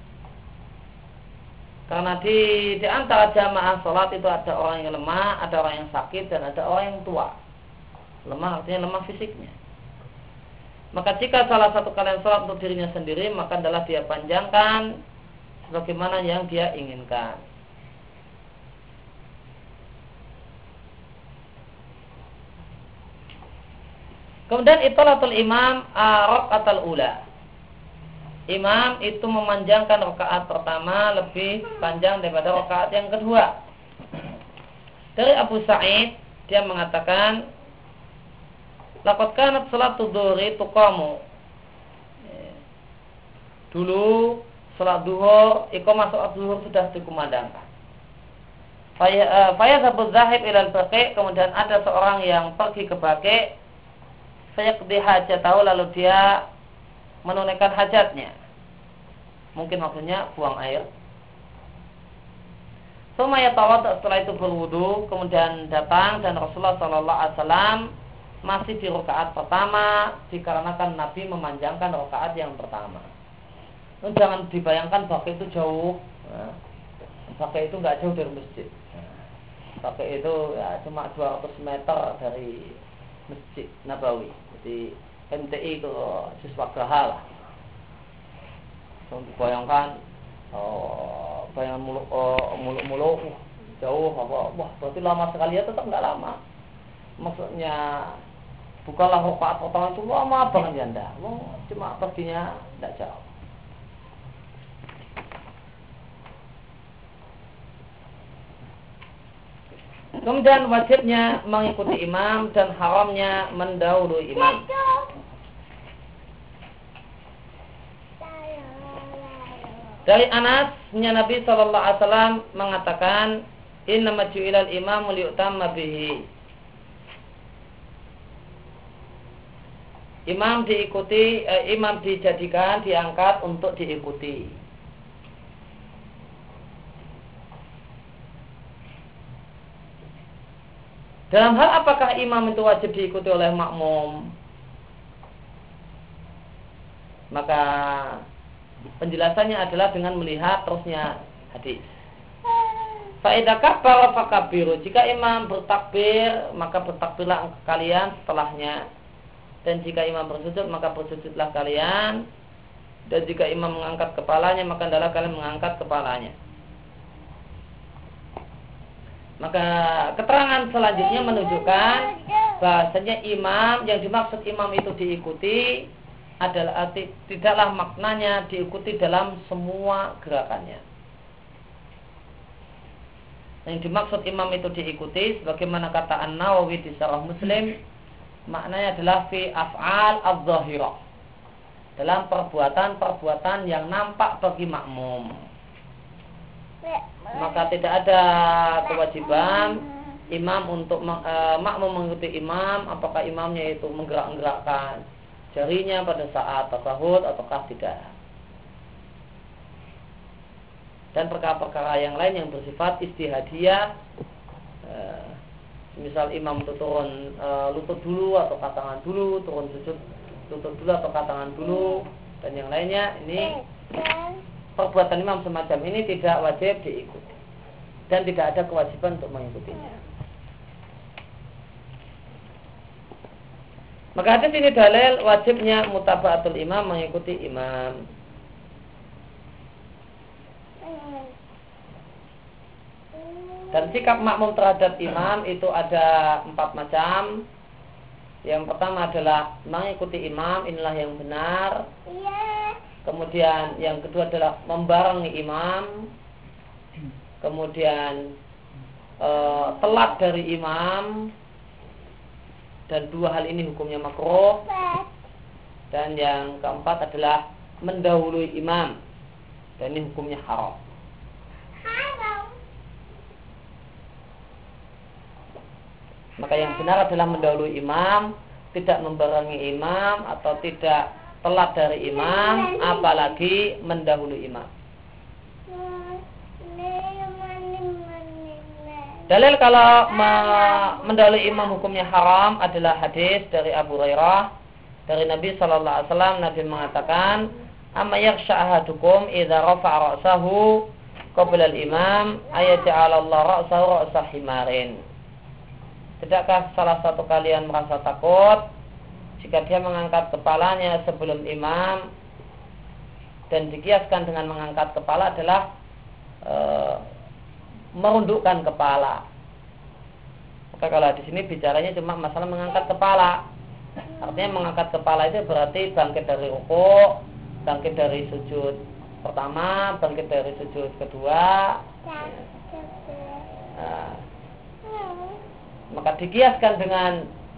Karena di, di antara jamaah sholat itu ada orang yang lemah, ada orang yang sakit, dan ada orang yang tua. Lemah artinya lemah fisiknya. Maka jika salah satu kalian sholat untuk dirinya sendiri, maka adalah dia panjangkan sebagaimana yang dia inginkan. Kemudian itolatul imam rakaat ula. Imam itu memanjangkan rakaat pertama lebih panjang daripada rakaat yang kedua. Dari Abu Sa'id, dia mengatakan, laqad kanat salatu dhuhri tuqamu. Dulu salat zuhur, iqamah salat zuhur sudah dikumandangkan. Faya sabut zahib ilal baqi, kemudian ada seorang yang pergi ke Baqi, fayaqdi hajatahu, lalu dia menunaikan hajatnya. Mungkin maksudnya buang air. Tsumma yatawadda, setelah itu berwudu, kemudian datang dan Rasulullah sallallahu alaihi wasallam masih di rakaat pertama dikarenakan Nabi memanjangkan rakaat yang pertama. Nah, jangan dibayangkan Baqi itu jauh. Nah, Baqi itu nggak jauh dari masjid. Baqi itu ya cuma dua ratus meter dari Masjid Nabawi. Jadi M T I itu siswa Geraha lah. Untuk bayangkan oh, bayangan muluk oh, muluk-muluk jauh apa? Wah, berarti lama sekali ya, tetap nggak lama. Maksudnya bukanlah rakaat pertama itu lama banget ya anda. Oh, cuma perginya tidak jauh. Kemudian wajibnya mengikuti imam dan haramnya mendahului imam. Dari Anasnya Nabi Shallallahu Alaihi Wasallam mengatakan, Innama ju'ilal imamu liyutamma bihi. Imam diikuti, eh, imam dijadikan, diangkat untuk diikuti. Dalam hal apakah imam itu wajib diikuti oleh makmum? Maka penjelasannya adalah dengan melihat terusnya hadis. Fa'idha kabbara fakabbiru. Jika imam bertakbir, maka bertakbirlah kalian setelahnya. Dan jika imam bersujud, maka bersujudlah kalian. Dan jika imam mengangkat kepalanya, maka hendaklah kalian mengangkat kepalanya. Maka keterangan selanjutnya menunjukkan bahasanya imam, yang dimaksud imam itu diikuti adalah tidaklah maknanya diikuti dalam semua gerakannya. Yang dimaksud imam itu diikuti, sebagaimana kata An-Nawawi di Syarah Muslim, maknanya adalah fi af'al adz-dzahirah, dalam perbuatan-perbuatan yang nampak bagi makmum. Maka tidak ada kewajiban imam untuk e, makmum mengikuti imam, apakah imamnya itu menggerak-gerakkan jarinya pada saat tasyahud ataukah tidak. Dan perkara-perkara yang lain yang bersifat istihadiyah, e, misal imam itu turun e, lutut dulu atau tangan dulu, turun sujud lutut dulu atau tangan dulu, dan yang lainnya, ini perbuatan imam semacam ini tidak wajib diikuti dan tidak ada kewajiban untuk mengikutinya. Maka hadis ini dalil wajibnya mutaba'atul imam, mengikuti imam. Dan sikap makmum terhadap imam itu ada empat macam. Yang pertama adalah mengikuti imam, inilah yang benar. Kemudian yang kedua adalah membarengi imam. Kemudian e, telat dari imam. Dan dua hal ini hukumnya makruh. Dan yang keempat adalah mendahului imam. Dan ini hukumnya haram. Maka yang benar adalah mendahului imam, tidak membarengi imam atau tidak telat dari imam, apalagi mendahului imam. Dalil kalau mendahului imam hukumnya haram adalah hadis dari Abu Hurairah dari Nabi Sallallahu Alaihi Wasallam. Nabi mengatakan, "Amma yakhsha ahadukum idza rafa'a ra'sahu qabla al-imam ayaj'ala Allah ra'sahu ra'sa himarin." Tidakkah salah satu kalian merasa takut jika dia mengangkat kepalanya sebelum imam, dan dikiaskan dengan mengangkat kepala adalah e, merundukkan kepala. Maka kalau di sini bicaranya cuma masalah mengangkat kepala. Artinya mengangkat kepala itu berarti bangkit dari ruku, bangkit dari sujud pertama, bangkit dari sujud kedua. Nah, maka dikiaskan dengan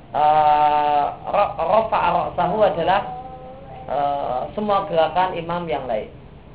rafa'a ra'sahu adalah uh, semua gerakan imam yang lain,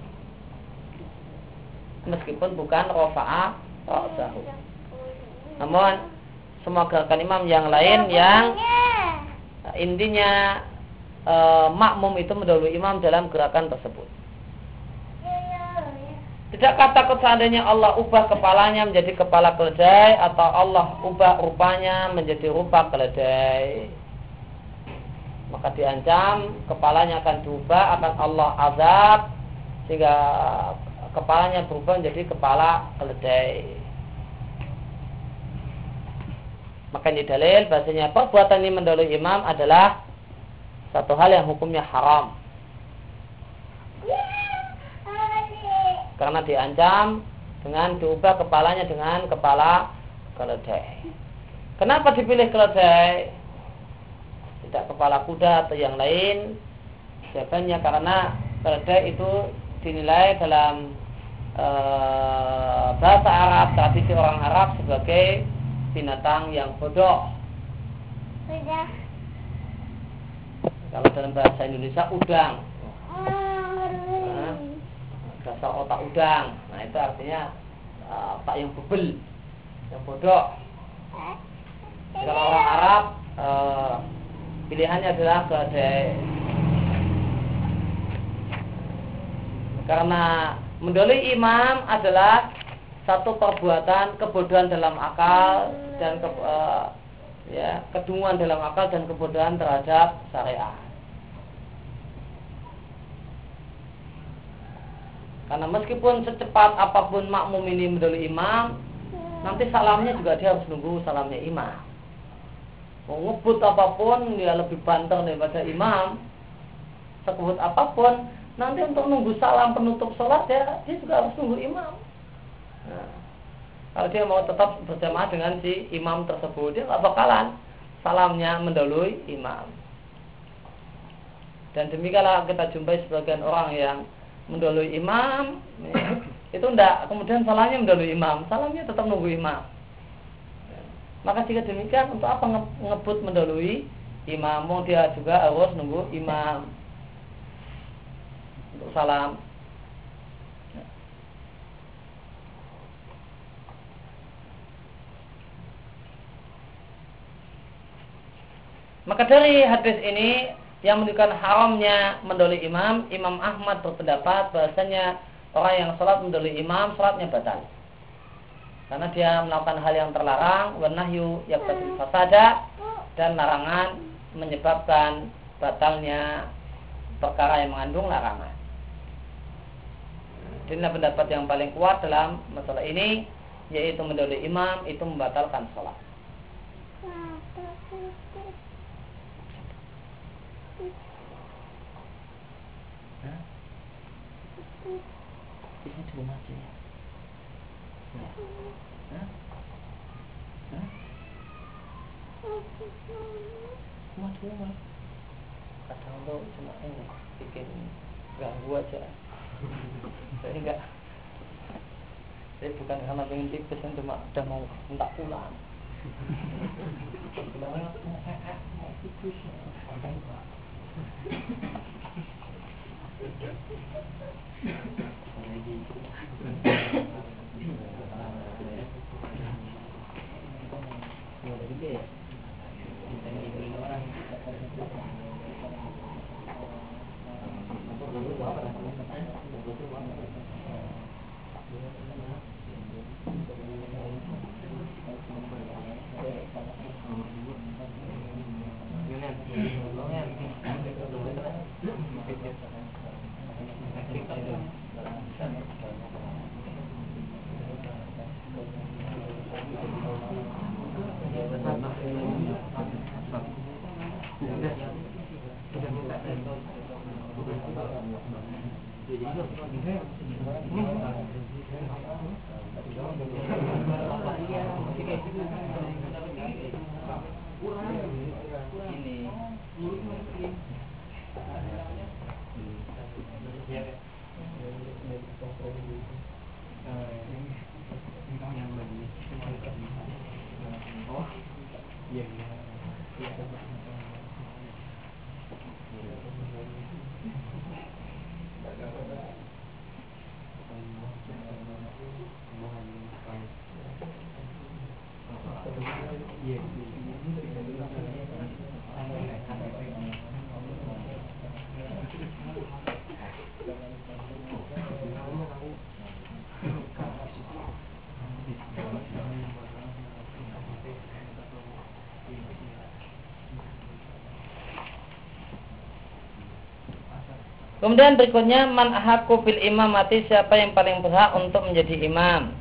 meskipun bukan rafa'a ra'sahu, namun semua gerakan imam yang lain yang uh, intinya uh, makmum itu mendahului imam dalam gerakan tersebut. Tidakkah takut seandainya Allah ubah kepalanya menjadi kepala keledai, atau Allah ubah rupanya menjadi rupa keledai? Maka diancam kepalanya akan diubah, akan Allah azab sehingga kepalanya berubah menjadi kepala keledai. Maka ini dalil bahasanya perbuatan ini mendahului imam adalah satu hal yang hukumnya haram, karena diancam dengan diubah kepalanya dengan kepala keledai. Kenapa dipilih keledai, tidak kepala kuda atau yang lain? Jawabannya karena keledai itu dinilai dalam e, bahasa Arab, tradisi orang Arab, sebagai binatang yang bodoh. Udah. Kalau dalam bahasa Indonesia udang. Nah, dasar otak udang. Nah, itu artinya uh, otak yang bebel, yang bodoh. Kalau orang Arab uh, pilihannya adalah keledai. Karena mendolimi imam adalah satu perbuatan kebodohan dalam akal dan ke, uh, ya, kedunguan dalam akal dan kebodohan terhadap syariat. Karena meskipun secepat apapun makmum ini mendolimi imam, nanti salamnya juga dia harus nunggu salamnya imam. Mau ngebut apapun, dia lebih banter daripada imam. Sekebut apapun, nanti untuk nunggu salam penutup sholat, dia, dia juga harus nunggu imam. Nah, kalau dia mau tetap berjamaah dengan si imam tersebut, dia nggak bakalan salamnya mendahului imam. Dan demikianlah kita jumpai sebagian orang yang mendahului imam, ya, itu enggak, kemudian salamnya mendahului imam, salamnya tetap nunggu imam. Ya. Maka jika demikian, untuk apa nge- ngebut mendahului imam? Mau dia juga harus nunggu imam untuk salam. Ya. Maka dari hadis ini yang menunjukkan haramnya mendahului imam, Imam Ahmad berpendapat bahasanya orang yang sholat mendahului imam, sholatnya batal, karena dia melakukan hal yang terlarang, wa nahyu yaqtadil fasada, dan larangan menyebabkan batalnya perkara yang mengandung larangan. Inilah pendapat yang paling kuat dalam masalah ini, yaitu mendahului imam itu membatalkan sholat. Ini cuma aja ya. Hah? Hah? Cuma cuma. Kata Allah cuma ini bikin ganggu aja. Saya enggak. Saya bukan karena pengen tipes, saya cuma udah mau minta pulang. Pulang mau eh mau tipes. Kemudian berikutnya man ahaqqu bil imamati, siapa yang paling berhak untuk menjadi imam.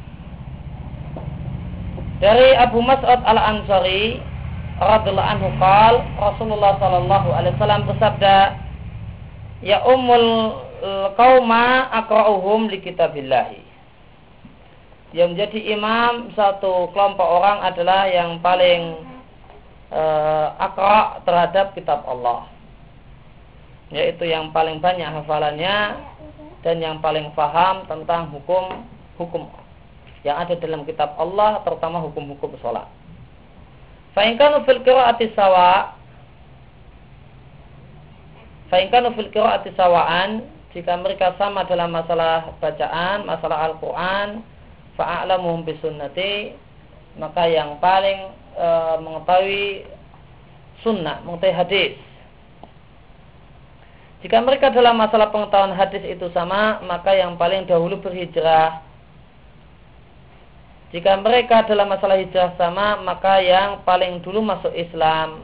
Dari Abu Mas'ud Al-Ansari radhiyallahu anhu qala Rasulullah sallallahu alaihi wasallam bersabda, ya ummul qauma aqra'uhum li kitabillah. Yang menjadi imam satu kelompok orang adalah yang paling uh, aqra' terhadap kitab Allah, yaitu yang paling banyak hafalannya dan yang paling paham tentang hukum-hukum yang ada dalam kitab Allah, terutama hukum-hukum sholat. Fa in kanu fil qira'ati sawa, fa in kanu fil qira'ati sawa'an, jika mereka sama dalam masalah bacaan, masalah Al-Qur'an, fa a'lamuhum bisunnati, maka yang paling e, mengetahui sunnah, mengetahui hadis. Jika mereka dalam masalah pengetahuan hadis itu sama, maka yang paling dahulu berhijrah. Jika mereka dalam masalah hijrah sama, maka yang paling dulu masuk Islam.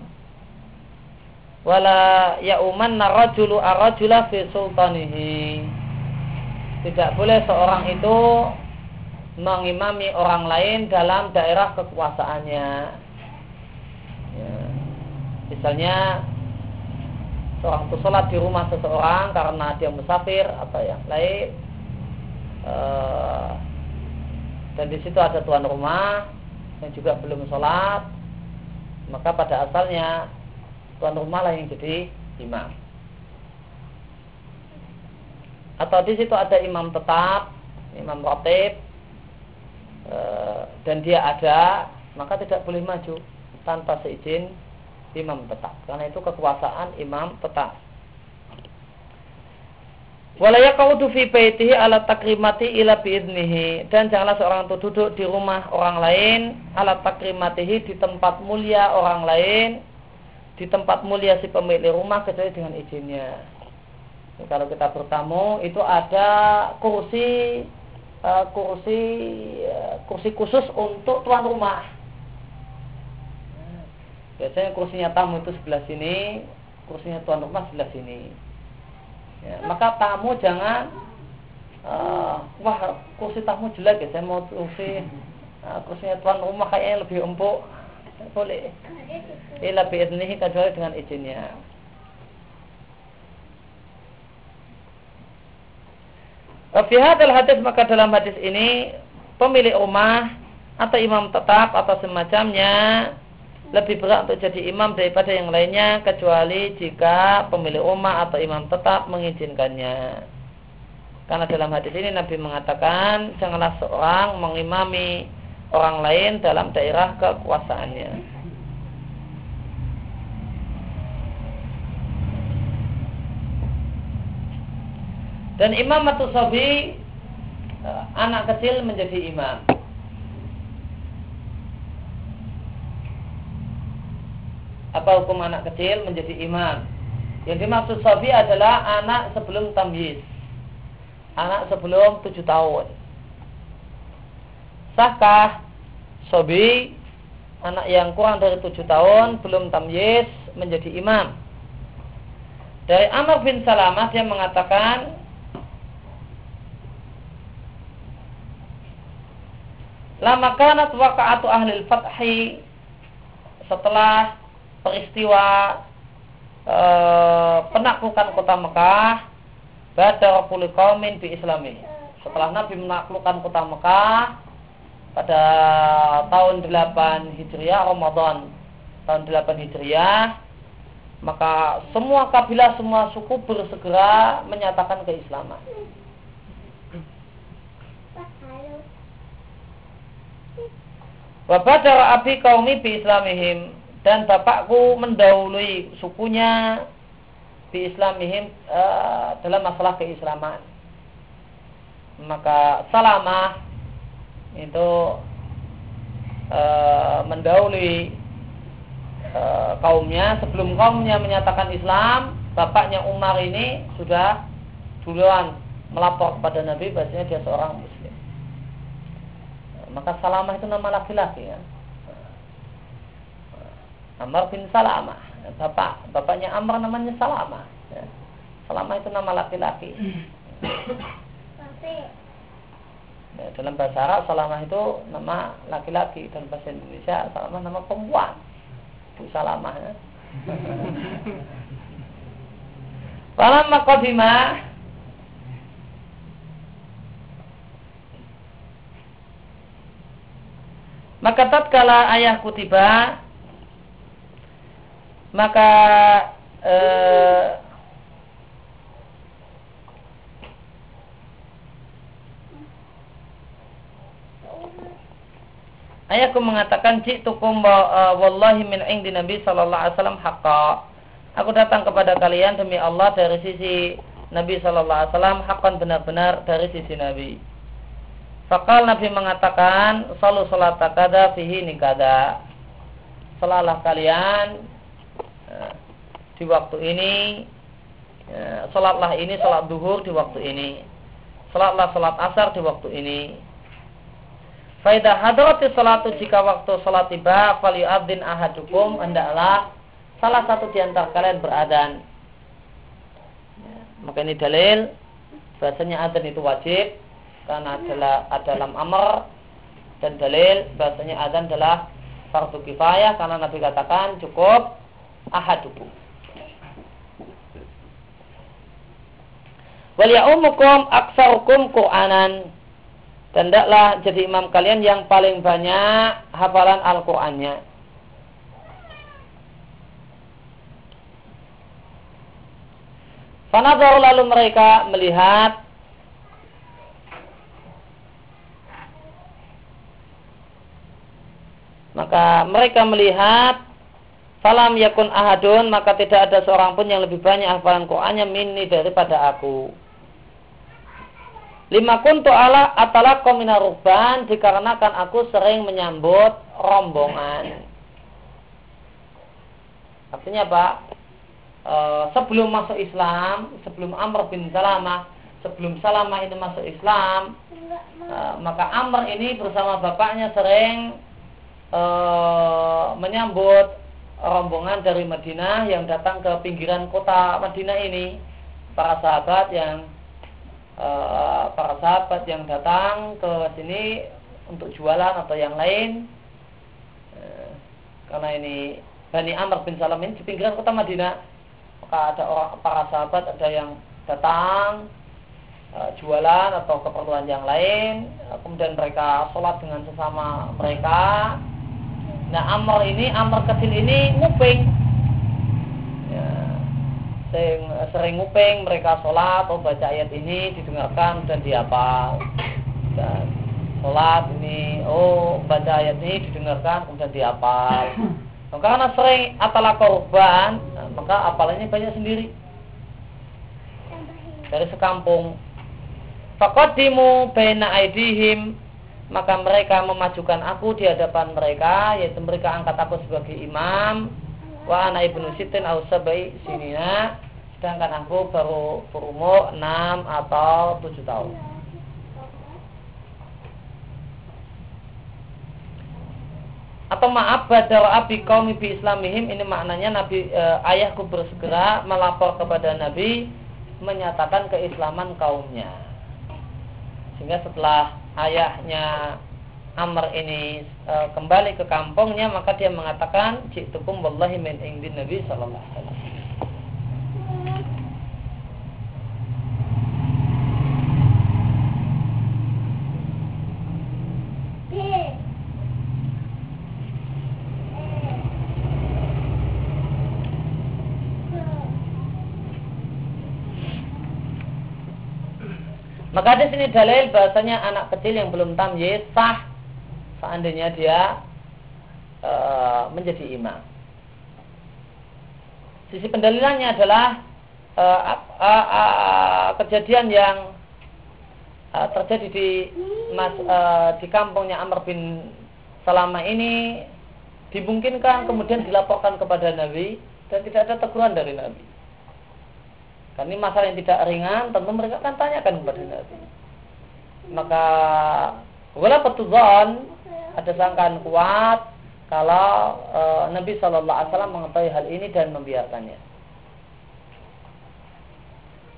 Wala ya'umanna rajulu ar-rajula fi sultanihi. Tidak boleh seorang itu mengimami orang lain dalam daerah kekuasaannya. Ya. Misalnya seorang itu sholat di rumah seseorang karena dia musafir atau yang lain, e, dan di situ ada tuan rumah yang juga belum sholat, maka pada asalnya tuan rumah lah yang jadi imam. Atau di situ ada imam tetap, imam ratib, e, dan dia ada, maka tidak boleh maju tanpa seizin imam tetap, karena itu kekuasaan imam tetap. Wala yaqudu fi baitihi ala takrimati ila biidnihi, dan janganlah seorang itu duduk di rumah orang lain ala takrimatihi, di tempat mulia orang lain, di tempat mulia si pemilik rumah, kecuali dengan izinnya. Jadi, kalau kita bertamu itu ada kursi uh, kursi uh, kursi khusus untuk tuan rumah. Biasanya kursinya tamu itu sebelah sini, kursinya tuan rumah sebelah sini. Ya, maka tamu jangan, uh, wah kursi tamu jelek ya, saya mau kursi uh, kursinya tuan rumah kayaknya lebih empuk. Boleh. Ila bi'idnihi, kecuali dengan izinnya. Fi hadzal hadis, maka dalam hadis ini pemilik rumah atau imam tetap atau semacamnya lebih berat untuk jadi imam daripada yang lainnya, kecuali jika pemilik rumah atau imam tetap mengizinkannya. Karena dalam hadis ini Nabi mengatakan janganlah seorang mengimami orang lain dalam daerah kekuasaannya. Dan imam atau sabi, anak kecil menjadi imam. Apa hukum anak kecil menjadi imam? Yang dimaksud sabi adalah anak sebelum tamyiz, anak sebelum tujuh tahun. Sahkah sabi, anak yang kurang dari tujuh tahun, belum tamyiz, menjadi imam? Dari Amr bin Salamah, dia mengatakan, lama kanat waqa'atu ahlil fathi, setelah peristiwa e, penaklukan kota Mekah, badar kulli qaumin bi islami, setelah Nabi menaklukkan kota Mekah pada tahun delapan Hijriah, Ramadan tahun delapan Hijriah, maka semua kabilah, semua suku bersegera menyatakan keislaman. Wa badara abi qaumi bi islamihim, dan bapakku mendahului sukunya bi islamihim, uh, dalam masalah keislaman. Maka Salamah itu uh, mendahului uh, kaumnya. Sebelum kaumnya menyatakan Islam, bapaknya Umar ini sudah duluan melapor kepada Nabi bahwasanya dia seorang muslim. Maka Salamah itu nama laki-laki, ya. Amr bin Salamah, bapak bapaknya Amr namanya Salamah, ya. Salama itu nama laki-laki. Ya, dalam bahasa Arab Salamah itu nama laki-laki, dalam bahasa Indonesia Salamah nama perempuan. Bu Salamah ya. Falamma qadima maka tatkala ayahku tiba maka eh, ayahku mengatakan ji'tukum wallahi min indi Nabi sallallahu alaihi wasallam haqqa. Aku datang kepada kalian demi Allah dari sisi Nabi sallallahu alaihi wasallam haqqan, benar-benar dari sisi Nabi. Faqal Nabi mengatakan salu salat kada fihi nikada. Salalah kalian eh, di waktu ini, eh, salatlah ini salat duhur di waktu ini. Salatlah salat asar di waktu ini. Faidah hadrati salatu, jika waktu salat tiba, falyu'adzin ahadukum, hendaklah salah satu di antara kalian beradan. Ya, maka ini dalil bahasanya adzan itu wajib karena adalah adalah amr, dan dalil bahasanya adzan adalah fardu kifayah karena Nabi katakan cukup ahadukum. Wal ya'umukum aksarukum Qur'anan, dan hendaklah jadi imam kalian yang paling banyak hafalan Al-Qur'annya. Fanadharu, lalu mereka melihat maka mereka melihat falam yakun ahadun, maka tidak ada seorang pun yang lebih banyak hafalan Qur'annya minni, daripada aku. Lima kuntu ala atalaqqa minar rukban, dikarenakan aku sering menyambut rombongan. Artinya apa? E, sebelum masuk Islam, sebelum Amr bin Salamah, sebelum Salamah ini masuk Islam, e, maka Amr ini bersama bapaknya sering e, menyambut rombongan dari Madinah yang datang ke pinggiran kota Madinah ini, para sahabat yang Uh, para sahabat yang datang ke sini untuk jualan atau yang lain, uh, karena ini Bani Amr bin Salam ini di pinggiran kota Madinah, maka ada orang, para sahabat ada yang datang uh, jualan atau keperluan yang lain, uh, kemudian mereka sholat dengan sesama mereka. Nah, Amr ini, Amr kecil ini nguping, ya, Sering, sering nguping mereka sholat atau baca ayat ini, didengarkan dan dihafal. Dan sholat ini, oh baca ayat ini didengarkan kemudian dihafal. Nah, karena sering atala korban, nah, maka hafalannya banyak sendiri dari sekampung. Faqaddimu baina aidihim, maka mereka memajukan aku di hadapan mereka, yaitu mereka angkat aku sebagai imam. Wa ana ibnu sittin aw sab'i sinina, sedangkan aku baru berumur enam atau tujuh tahun. Atau maaf, badara abi qaumi bi islamihim, ini maknanya Nabi e, ayahku bersegera melapor kepada Nabi menyatakan keislaman kaumnya. Sehingga setelah ayahnya Amr ini e, kembali ke kampungnya, maka dia mengatakan ji'tukum wallahi min indin Nabi sallallahu alaihi wasallam. Maka di sini dalil bahasanya anak kecil yang belum tamyiz sah seandainya dia e, menjadi imam. Sisi pendalilannya adalah e, a, a, a, kejadian yang e, terjadi di mas, e, di kampungnya Amr bin Salamah ini dimungkinkan kemudian dilaporkan kepada Nabi dan tidak ada teguran dari Nabi. Karena ini masalah yang tidak ringan, tentu mereka akan tanyakan kepada Nabi. Maka wala patuzon, ada sangkaan kuat kalau e, Nabi Shallallahu Alaihi Wasallam mengetahui hal ini dan membiarkannya.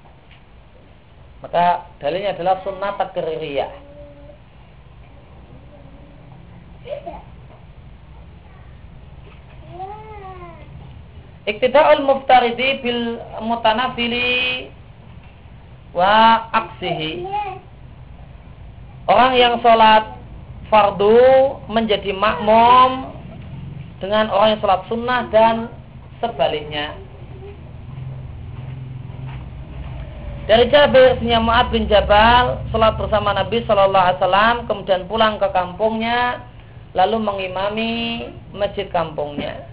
Maka dalilnya adalah sunnah takririyah. Iktida'ul muftaridi bil mutanafili wa aksihi. Orang yang sholat fardu menjadi makmum dengan orang yang sholat sunnah dan sebaliknya. Dari Jabir bin Mu'adz bin Jabal, sholat bersama Nabi Shallallahu Alaihi Wasallam, kemudian pulang ke kampungnya, lalu mengimami masjid kampungnya.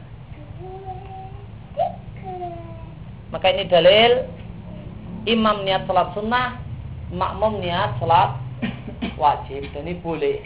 Maka ini dalil imam niat sholat sunnah, makmum niat sholat wajib, dan ini boleh.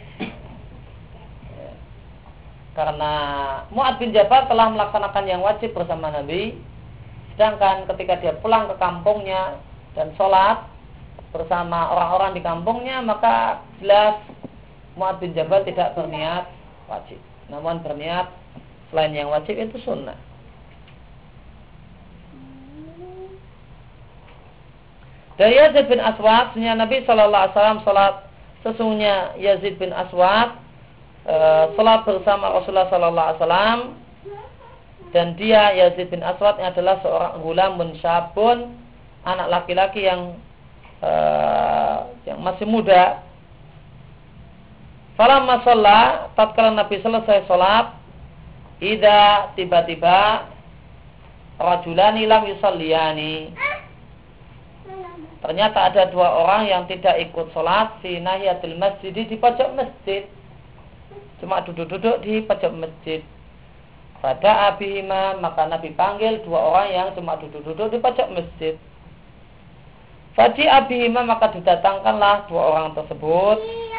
Karena Mu'adz bin Jabal telah melaksanakan yang wajib bersama Nabi, sedangkan ketika dia pulang ke kampungnya dan sholat bersama orang-orang di kampungnya, maka jelas Mu'adz bin Jabal tidak berniat wajib, namun berniat selain yang wajib itu sunnah. Dari Yazid bin Aswad, sesungguhnya Nabi Shallallahu Alaihi Wasallam sholat, sesungguhnya Yazid bin Aswad e, sholat bersama Rasulullah Shallallahu Alaihi Wasallam, dan dia Yazid bin Aswad adalah seorang gulamun syabun, anak laki-laki yang e, yang masih muda. Falamma shalla, tatkala Nabi selesai sholat, idza tiba-tiba rajulani lam yusalliyani, ternyata ada dua orang yang tidak ikut sholat fi nahiyatil masjid, di pojok masjid, cuma duduk-duduk di pojok masjid. Pada abihima, maka Nabi panggil dua orang yang cuma duduk-duduk di pojok masjid. Fadi abihima, maka didatangkanlah dua orang tersebut.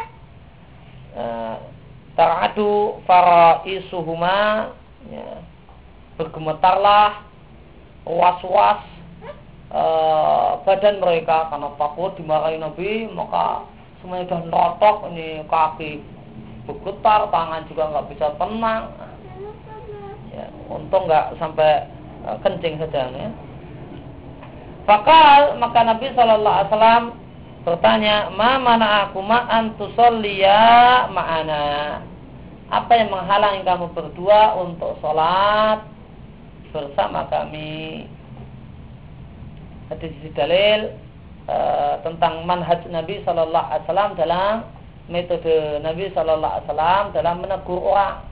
Taradu faraisuhuma, ya, bergemetarlah was-was Uh, badan mereka karena takut dimarahi Nabi, maka semuanya sudah notok, ini kaki bergetar, tangan juga nggak bisa tenang. Ya, untung nggak sampai uh, kencing saja. Ya. Fakal, maka Nabi Shallallahu Alaihi Wasallam bertanya, ma mana aku ma antusolliya ma'ana, apa yang menghalangi kamu berdua untuk sholat bersama kami? Hadis dalil e, tentang manhaj Nabi Shallallahu Alaihi Wasallam dalam metode Nabi Shallallahu Alaihi Wasallam dalam menegur orang.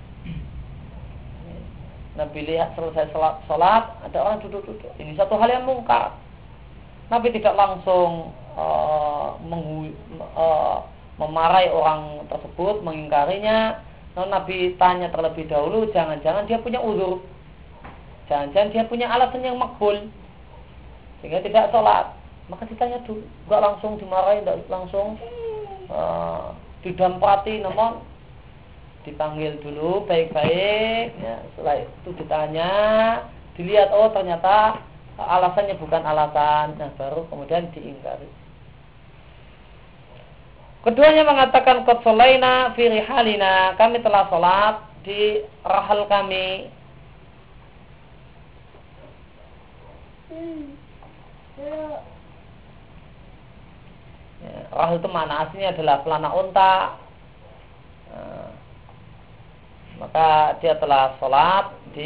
Nabi lihat selesai sholat, sholat ada orang duduk-duduk. Ini satu hal yang mungkar. Nabi tidak langsung e, menghu, e, memarahi orang tersebut, mengingkarinya. Namun Nabi tanya terlebih dahulu, jangan-jangan dia punya uzur, jangan-jangan dia punya alasan yang makbul sehingga tidak sholat. Maka ditanya dulu, enggak langsung dimarahi, enggak langsung uh, didampati, namun dipanggil dulu baik-baik, ya. Setelah itu ditanya, dilihat, oh ternyata alasannya bukan alasan, nah baru kemudian diingkari. Keduanya mengatakan qad shalaina fi rihalina, kami telah sholat di rahal kami. Hmm. Ya, rahal itu mana aslinya adalah pelana unta. Nah, maka dia telah sholat di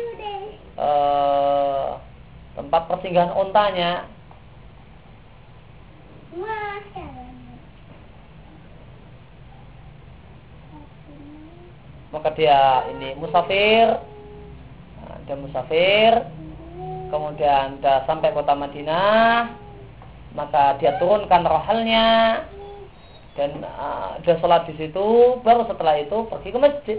eh, tempat persinggahan untanya. Maka dia ini musafir, nah, dia musafir. Kemudian sudah sampai kota Madinah, maka dia turunkan rohalnya dan uh, dia sholat di situ. Baru setelah itu pergi ke masjid.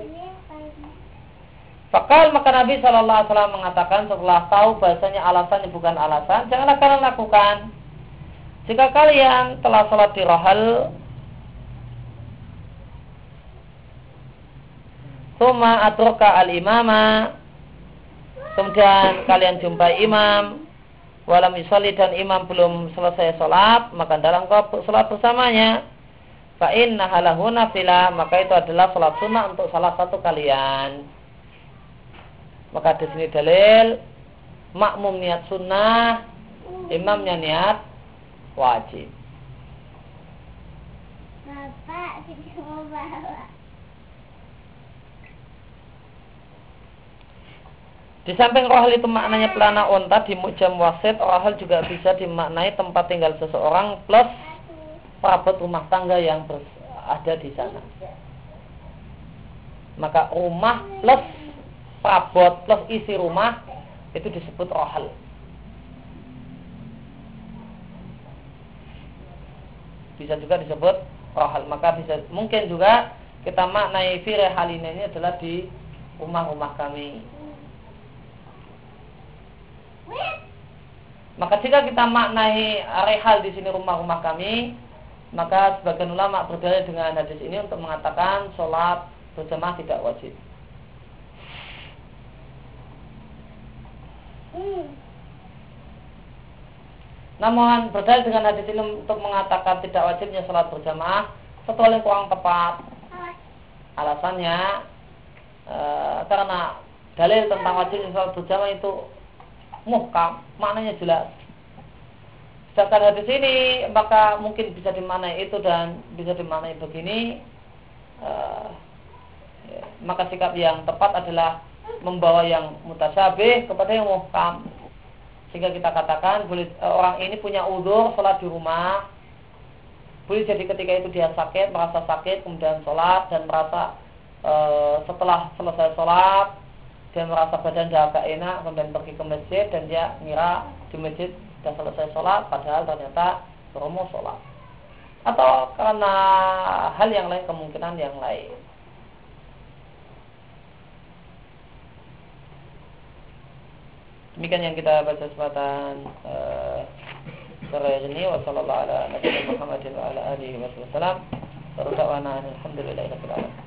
Fakal, maka Nabi Shallallahu Alaihi Wasallam mengatakan setelah tahu bahasanya alasannya bukan alasan, janganlah kalian lakukan. Jika kalian telah sholat di rohal, summa atroka al imama, kemudian kalian jumpai imam, walam yusalli, dan imam belum selesai sholat, maka dalam kau sholat bersamanya, fa inna halahu nafilah, maka itu adalah sholat sunnah untuk salah satu kalian. Maka di sini dalil makmum niat sunnah, imamnya niat wajib. Bapak tidak mau bawa. Di samping rohal itu maknanya pelana unta, di mu'jam wasit rohal juga bisa dimaknai tempat tinggal seseorang plus perabot rumah tangga yang ada di sana. Maka rumah plus perabot plus isi rumah itu disebut rohal. Bisa juga disebut rohal. Maka bisa mungkin juga kita maknai fi rehalina ini adalah di rumah-rumah kami. Maka jika kita maknai rehal di sini rumah-rumah kami, maka sebagian ulama berdalil dengan hadis ini untuk mengatakan sholat berjamaah tidak wajib. Hmm. Namun berdalil dengan hadis ini untuk mengatakan tidak wajibnya sholat berjamaah satu hal yang kurang tepat. Alasannya e, karena dalil tentang wajibnya sholat berjamaah itu muhkam, maknanya jelas. Sedangkan hadis ini maka mungkin bisa dimaknai itu dan bisa dimaknai begini. Uh, ya, maka sikap yang tepat adalah membawa yang mutasyabih kepada yang muhkam. Sehingga kita katakan boleh uh, orang ini punya udzur sholat di rumah. Boleh jadi ketika itu dia sakit, merasa sakit, kemudian sholat dan merasa uh, setelah selesai sholat dia merasa badan dia agak enak, kemudian pergi ke masjid dan dia ngira di masjid sudah selesai sholat, padahal ternyata baru mau sholat. Atau karena hal yang lain, kemungkinan yang lain. Demikian yang kita baca kesempatan uh, sore ini. Wassalamualaikum warahmatullahi wabarakatuh. Alhamdulillah.